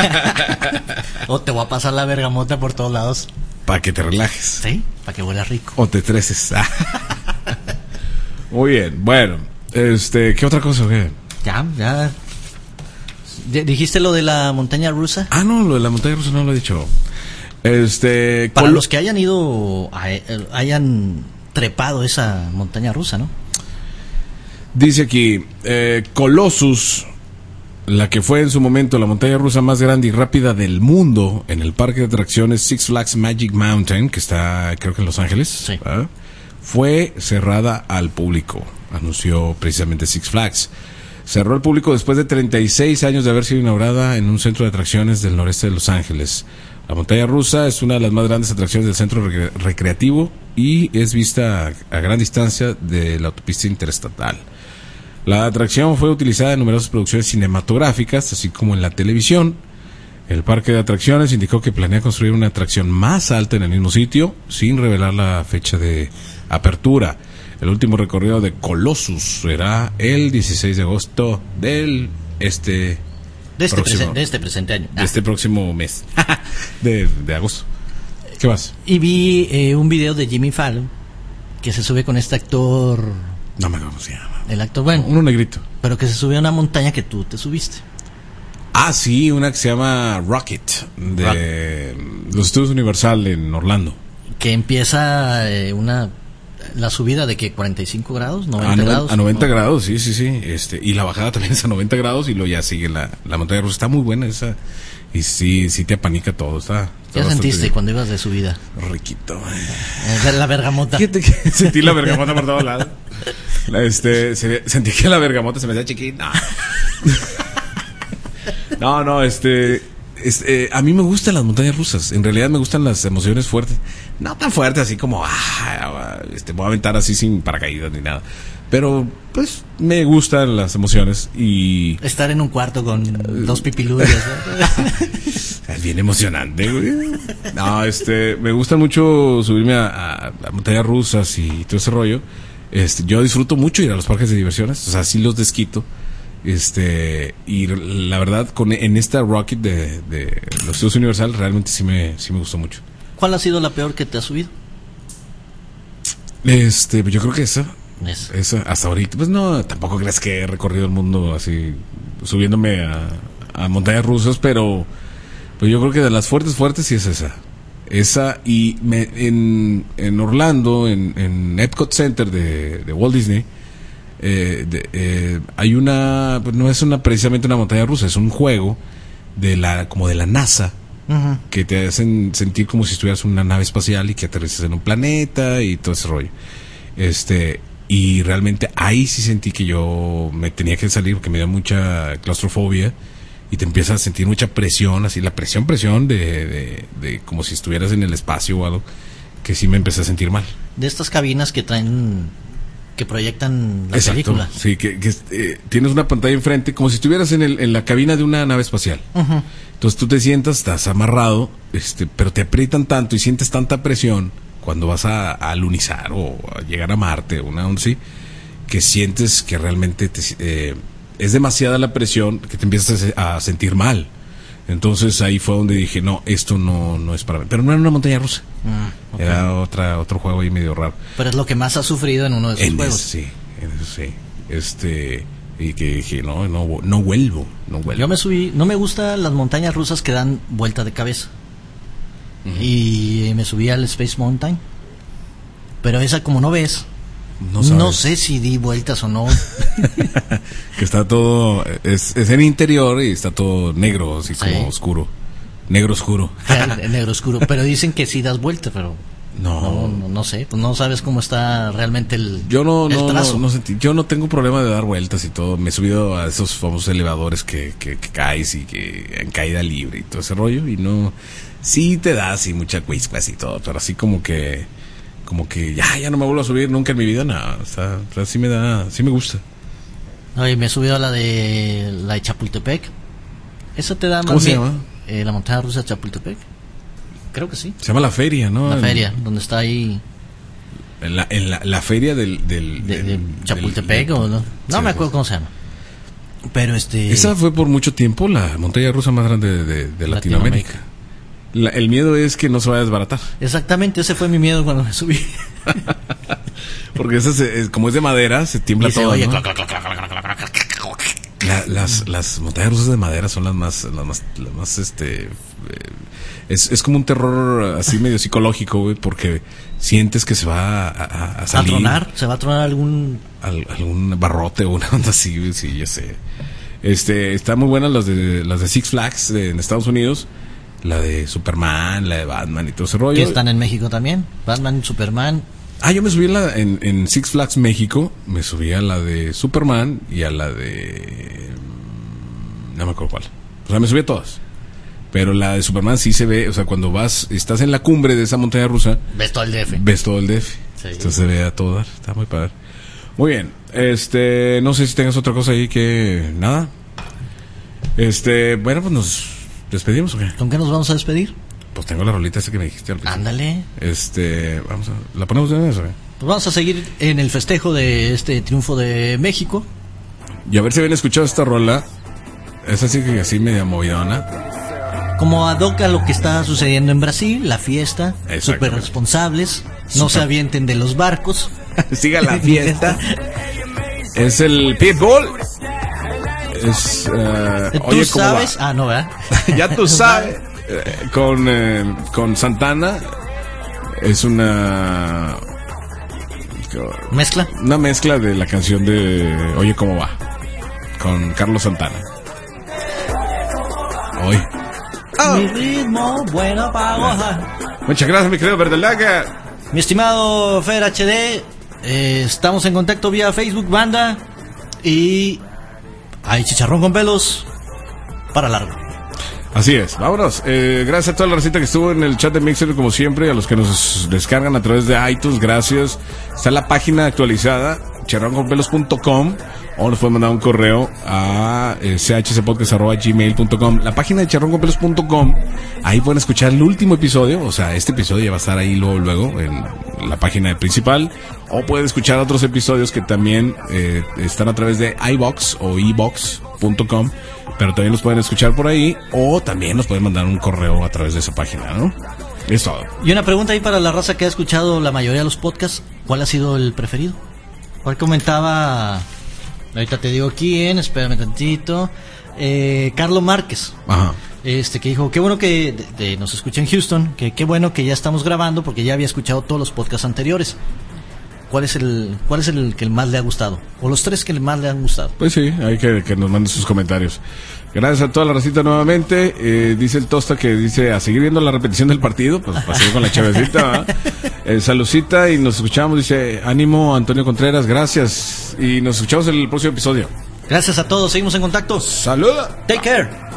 O te voy a pasar la bergamota por todos lados. Para que te relajes. Sí, para que huela rico. O te estreses. Muy bien, bueno. Este, ¿qué otra cosa? ¿Qué? Ya, ya. ¿Dijiste lo de la montaña rusa? Ah, no, lo de la montaña rusa no lo he dicho. Este, para Col- los que hayan ido, a, hayan trepado esa montaña rusa, ¿no? Dice aquí, eh, Colossus, la que fue en su momento la montaña rusa más grande y rápida del mundo en el parque de atracciones Six Flags Magic Mountain, que está creo que en Los Ángeles, sí. ¿eh? Fue cerrada al público, anunció precisamente Six Flags. Cerró al público después de treinta y seis años de haber sido inaugurada en un centro de atracciones del noreste de Los Ángeles. La montaña rusa es una de las más grandes atracciones del centro recre- recreativo y es vista a, a gran distancia de la autopista interestatal. La atracción fue utilizada en numerosas producciones cinematográficas, así como en la televisión. El parque de atracciones indicó que planea construir una atracción más alta en el mismo sitio, sin revelar la fecha de apertura. El último recorrido de Colossus será el dieciséis de agosto del este de este, próximo, presen- de este presente año. De este próximo mes de, de agosto. ¿Qué más? Y vi eh, un video de Jimmy Fallon que se sube con este actor. No me acuerdo cómo se llama. El actor, bueno. Uno negrito. Pero que se subió a una montaña que tú te subiste. Ah, sí, una que se llama Rocket, de Rock. Los Estudios Universal en Orlando. Que empieza eh, una la subida de que cuarenta y cinco grados, noventa a no, grados. A noventa ¿no? grados, sí, sí, sí. Este, y la bajada también es a noventa grados y luego ya sigue la, la montaña rusa. Está muy buena esa. Y sí, sí te apanica todo. Está, está ¿Qué sentiste bien. Cuando ibas de subida? Riquito. Eh, la bergamota. Fíjate que sentí la bergamota por todos lados. Este, se, sentí que la bergamota se me hacía chiquita. No, no, este, este, a mí me gustan las montañas rusas. En realidad me gustan las emociones fuertes. No tan fuertes así como, ah, este, voy a aventar así sin paracaídas ni nada. Pero, pues, me gustan las emociones y... Estar en un cuarto con dos pipiludios, ¿no? Es bien emocionante, güey. No, este, me gusta mucho subirme a, a, a montañas rusas y todo ese rollo. Este, yo disfruto mucho ir a los parques de diversiones, o sea, sí los desquito. Este, y la verdad, con en esta Rocket de, de los Estudios Universal, realmente sí me, sí me gustó mucho. ¿Cuál ha sido la peor que te has subido? Este, yo creo que esa. Eso. Esa, hasta ahorita. Pues no, tampoco crees que he recorrido el mundo así, subiéndome a, a montañas rusas, pero pues yo creo que de las fuertes, fuertes sí es esa. Esa, y me, en, en Orlando, en, en Epcot Center de, de Walt Disney, eh, de, eh, hay una, pues no es una precisamente una montaña rusa, es un juego de la, como de la NASA, uh-huh, que te hacen sentir como si estuvieras en una nave espacial y que aterrices en un planeta y todo ese rollo. Este, y realmente ahí sí sentí que yo me tenía que salir porque me dio mucha claustrofobia y te empiezas a sentir mucha presión, así la presión, presión de, de, de como si estuvieras en el espacio o algo, que sí me empecé a sentir mal. De estas cabinas que traen, que proyectan la Exacto, película. Sí, que, que eh, tienes una pantalla enfrente, como si estuvieras en, el, en la cabina de una nave espacial. Uh-huh. Entonces tú te sientas, estás amarrado, este, pero te aprietan tanto y sientes tanta presión cuando vas a, a alunizar o a llegar a Marte, una onda así, que sientes que realmente te, eh, es demasiada la presión que te empiezas a sentir mal. Entonces ahí fue donde dije, no, esto no, no es para mí. Pero no era una montaña rusa. Mm, okay. Era otra, otro juego ahí medio raro. Pero es lo que más has sufrido en uno de esos en juegos. Ese, sí, en eso sí. Este, y que dije, no, no, no vuelvo, no vuelvo. Yo me subí, no me gustan las montañas rusas que dan vuelta de cabeza. Uh-huh. Y me subí al Space Mountain. Pero esa, como no ves, no, no sé si di vueltas o no. Que está todo, es, es en interior y está todo negro, así como sí, oscuro. Negro oscuro. Negro oscuro. Pero dicen que sí das vuelta, pero no, no, no, no sé. Pues no sabes cómo está realmente el, yo no, el no, trazo. No, no sentí, yo no tengo problema de dar vueltas y todo. Me he subido a esos famosos elevadores que, que, que caes y que en caída libre y todo ese rollo. Y no, sí te da así mucha cuispas y todo, pero así como que, como que ya, ya no me vuelvo a subir nunca en mi vida, nada. O sea, o sea, sí me da, sí me gusta. Oye, me he subido a la de la de Chapultepec. Esa te da más. ¿Cómo se llama? Eh, la montaña rusa de Chapultepec. Creo que sí. Se llama La Feria, ¿no? La en, Feria, donde está ahí. En la, en la, la feria del, del, de, del de Chapultepec del, o no. No sí, me acuerdo cómo se llama. Pero este. Esa fue por mucho tiempo la montaña rusa más grande de, de, de Latinoamérica. Latinoamérica. La, el miedo es que no se vaya a desbaratar. Exactamente, ese fue mi miedo cuando me subí. Porque esa se, es, como es de madera, se tiembla todo, oye, ¿no? clac, clac, clac, clac, clac, clac. La, las, las montañas rusas de madera son las más, las más, las más este, eh, es, es como un terror así medio psicológico, güey, porque sientes que se va a, a, a salir. ¿A tronar? ¿Se va a tronar algún al, algún barrote o una onda así, güey? Sí, ya sé. Este, están muy buenas las de las de Six Flags de, en Estados Unidos. La de Superman, la de Batman y todo ese rollo. Que están en México también. Batman, Superman. Ah, yo me subí a la, en, en Six Flags México. Me subí a la de Superman y a la de... No me acuerdo cuál. O sea, me subí a todas. Pero la de Superman sí se ve... O sea, cuando vas... Estás en la cumbre de esa montaña rusa... Ves todo el D F. Ves todo el D F. Sí. Entonces se ve a todo dar. Está muy padre. Muy bien. Este... No sé si tengas otra cosa ahí que... Nada. Este... Bueno, pues nos... ¿Despedimos o qué? ¿Con qué nos vamos a despedir? Pues tengo la rolita esa que me dijiste al principio. Ándale. Este, vamos a... ¿La ponemos de una vez o qué? Pues vamos a seguir en el festejo de este triunfo de México. Y a ver si habían escuchado esta rola. Es así que así media movidona. Como adoca lo que está sucediendo en Brasil, la fiesta, súper responsables, no Super. Se avienten de los barcos. Siga la fiesta. Es el Pitbull. Es, uh, ¿Tú oye, sabes? Ah, no, ¿verdad? Ya tú sabes. eh, con, eh, con Santana. Es una... ¿Mezcla? Una mezcla de la canción de Oye, ¿cómo va? Con Carlos Santana. Hoy. Oh. Mi ritmo bueno para gozar. Muchas gracias, mi querido Verdelaga. Mi estimado Fer H D, eh, estamos en contacto vía Facebook, banda. Y... hay chicharrón con pelos para largo. Así es, vámonos. Eh, gracias a toda la recita que estuvo en el chat de Mixer, como siempre, a los que nos descargan a través de iTunes, gracias. Está la página actualizada charrón con pelos punto com o nos pueden mandar un correo a eh, c h c podcast arroba gmail punto com. La página de charrón con pelos punto com, ahí pueden escuchar el último episodio, o sea, este episodio ya va a estar ahí luego, luego en la página principal, o pueden escuchar otros episodios que también eh, están a través de iVoox o i vox punto com, pero también los pueden escuchar por ahí, o también nos pueden mandar un correo a través de esa página, ¿no? Es todo. Y una pregunta ahí para la raza que ha escuchado la mayoría de los podcasts, ¿cuál ha sido el preferido? ¿Cuál comentaba? Ahorita te digo quién, espérame tantito. Eh, Carlos Márquez. Ajá. Este que dijo, qué bueno que de, de, nos escucha en Houston, que qué bueno que ya estamos grabando porque ya había escuchado todos los podcasts anteriores. ¿Cuál es el cuál es el que más le ha gustado? O los tres que más le han gustado. Pues sí, hay que que nos manden sus comentarios. Gracias a toda la racita nuevamente. Eh, dice el Tosta que dice a seguir viendo la repetición del partido. Pues pasé con la chavecita. eh, saludcita y nos escuchamos. Dice ánimo Antonio Contreras, gracias. Y nos escuchamos en el próximo episodio. Gracias a todos, seguimos en contacto. Saluda. Take care.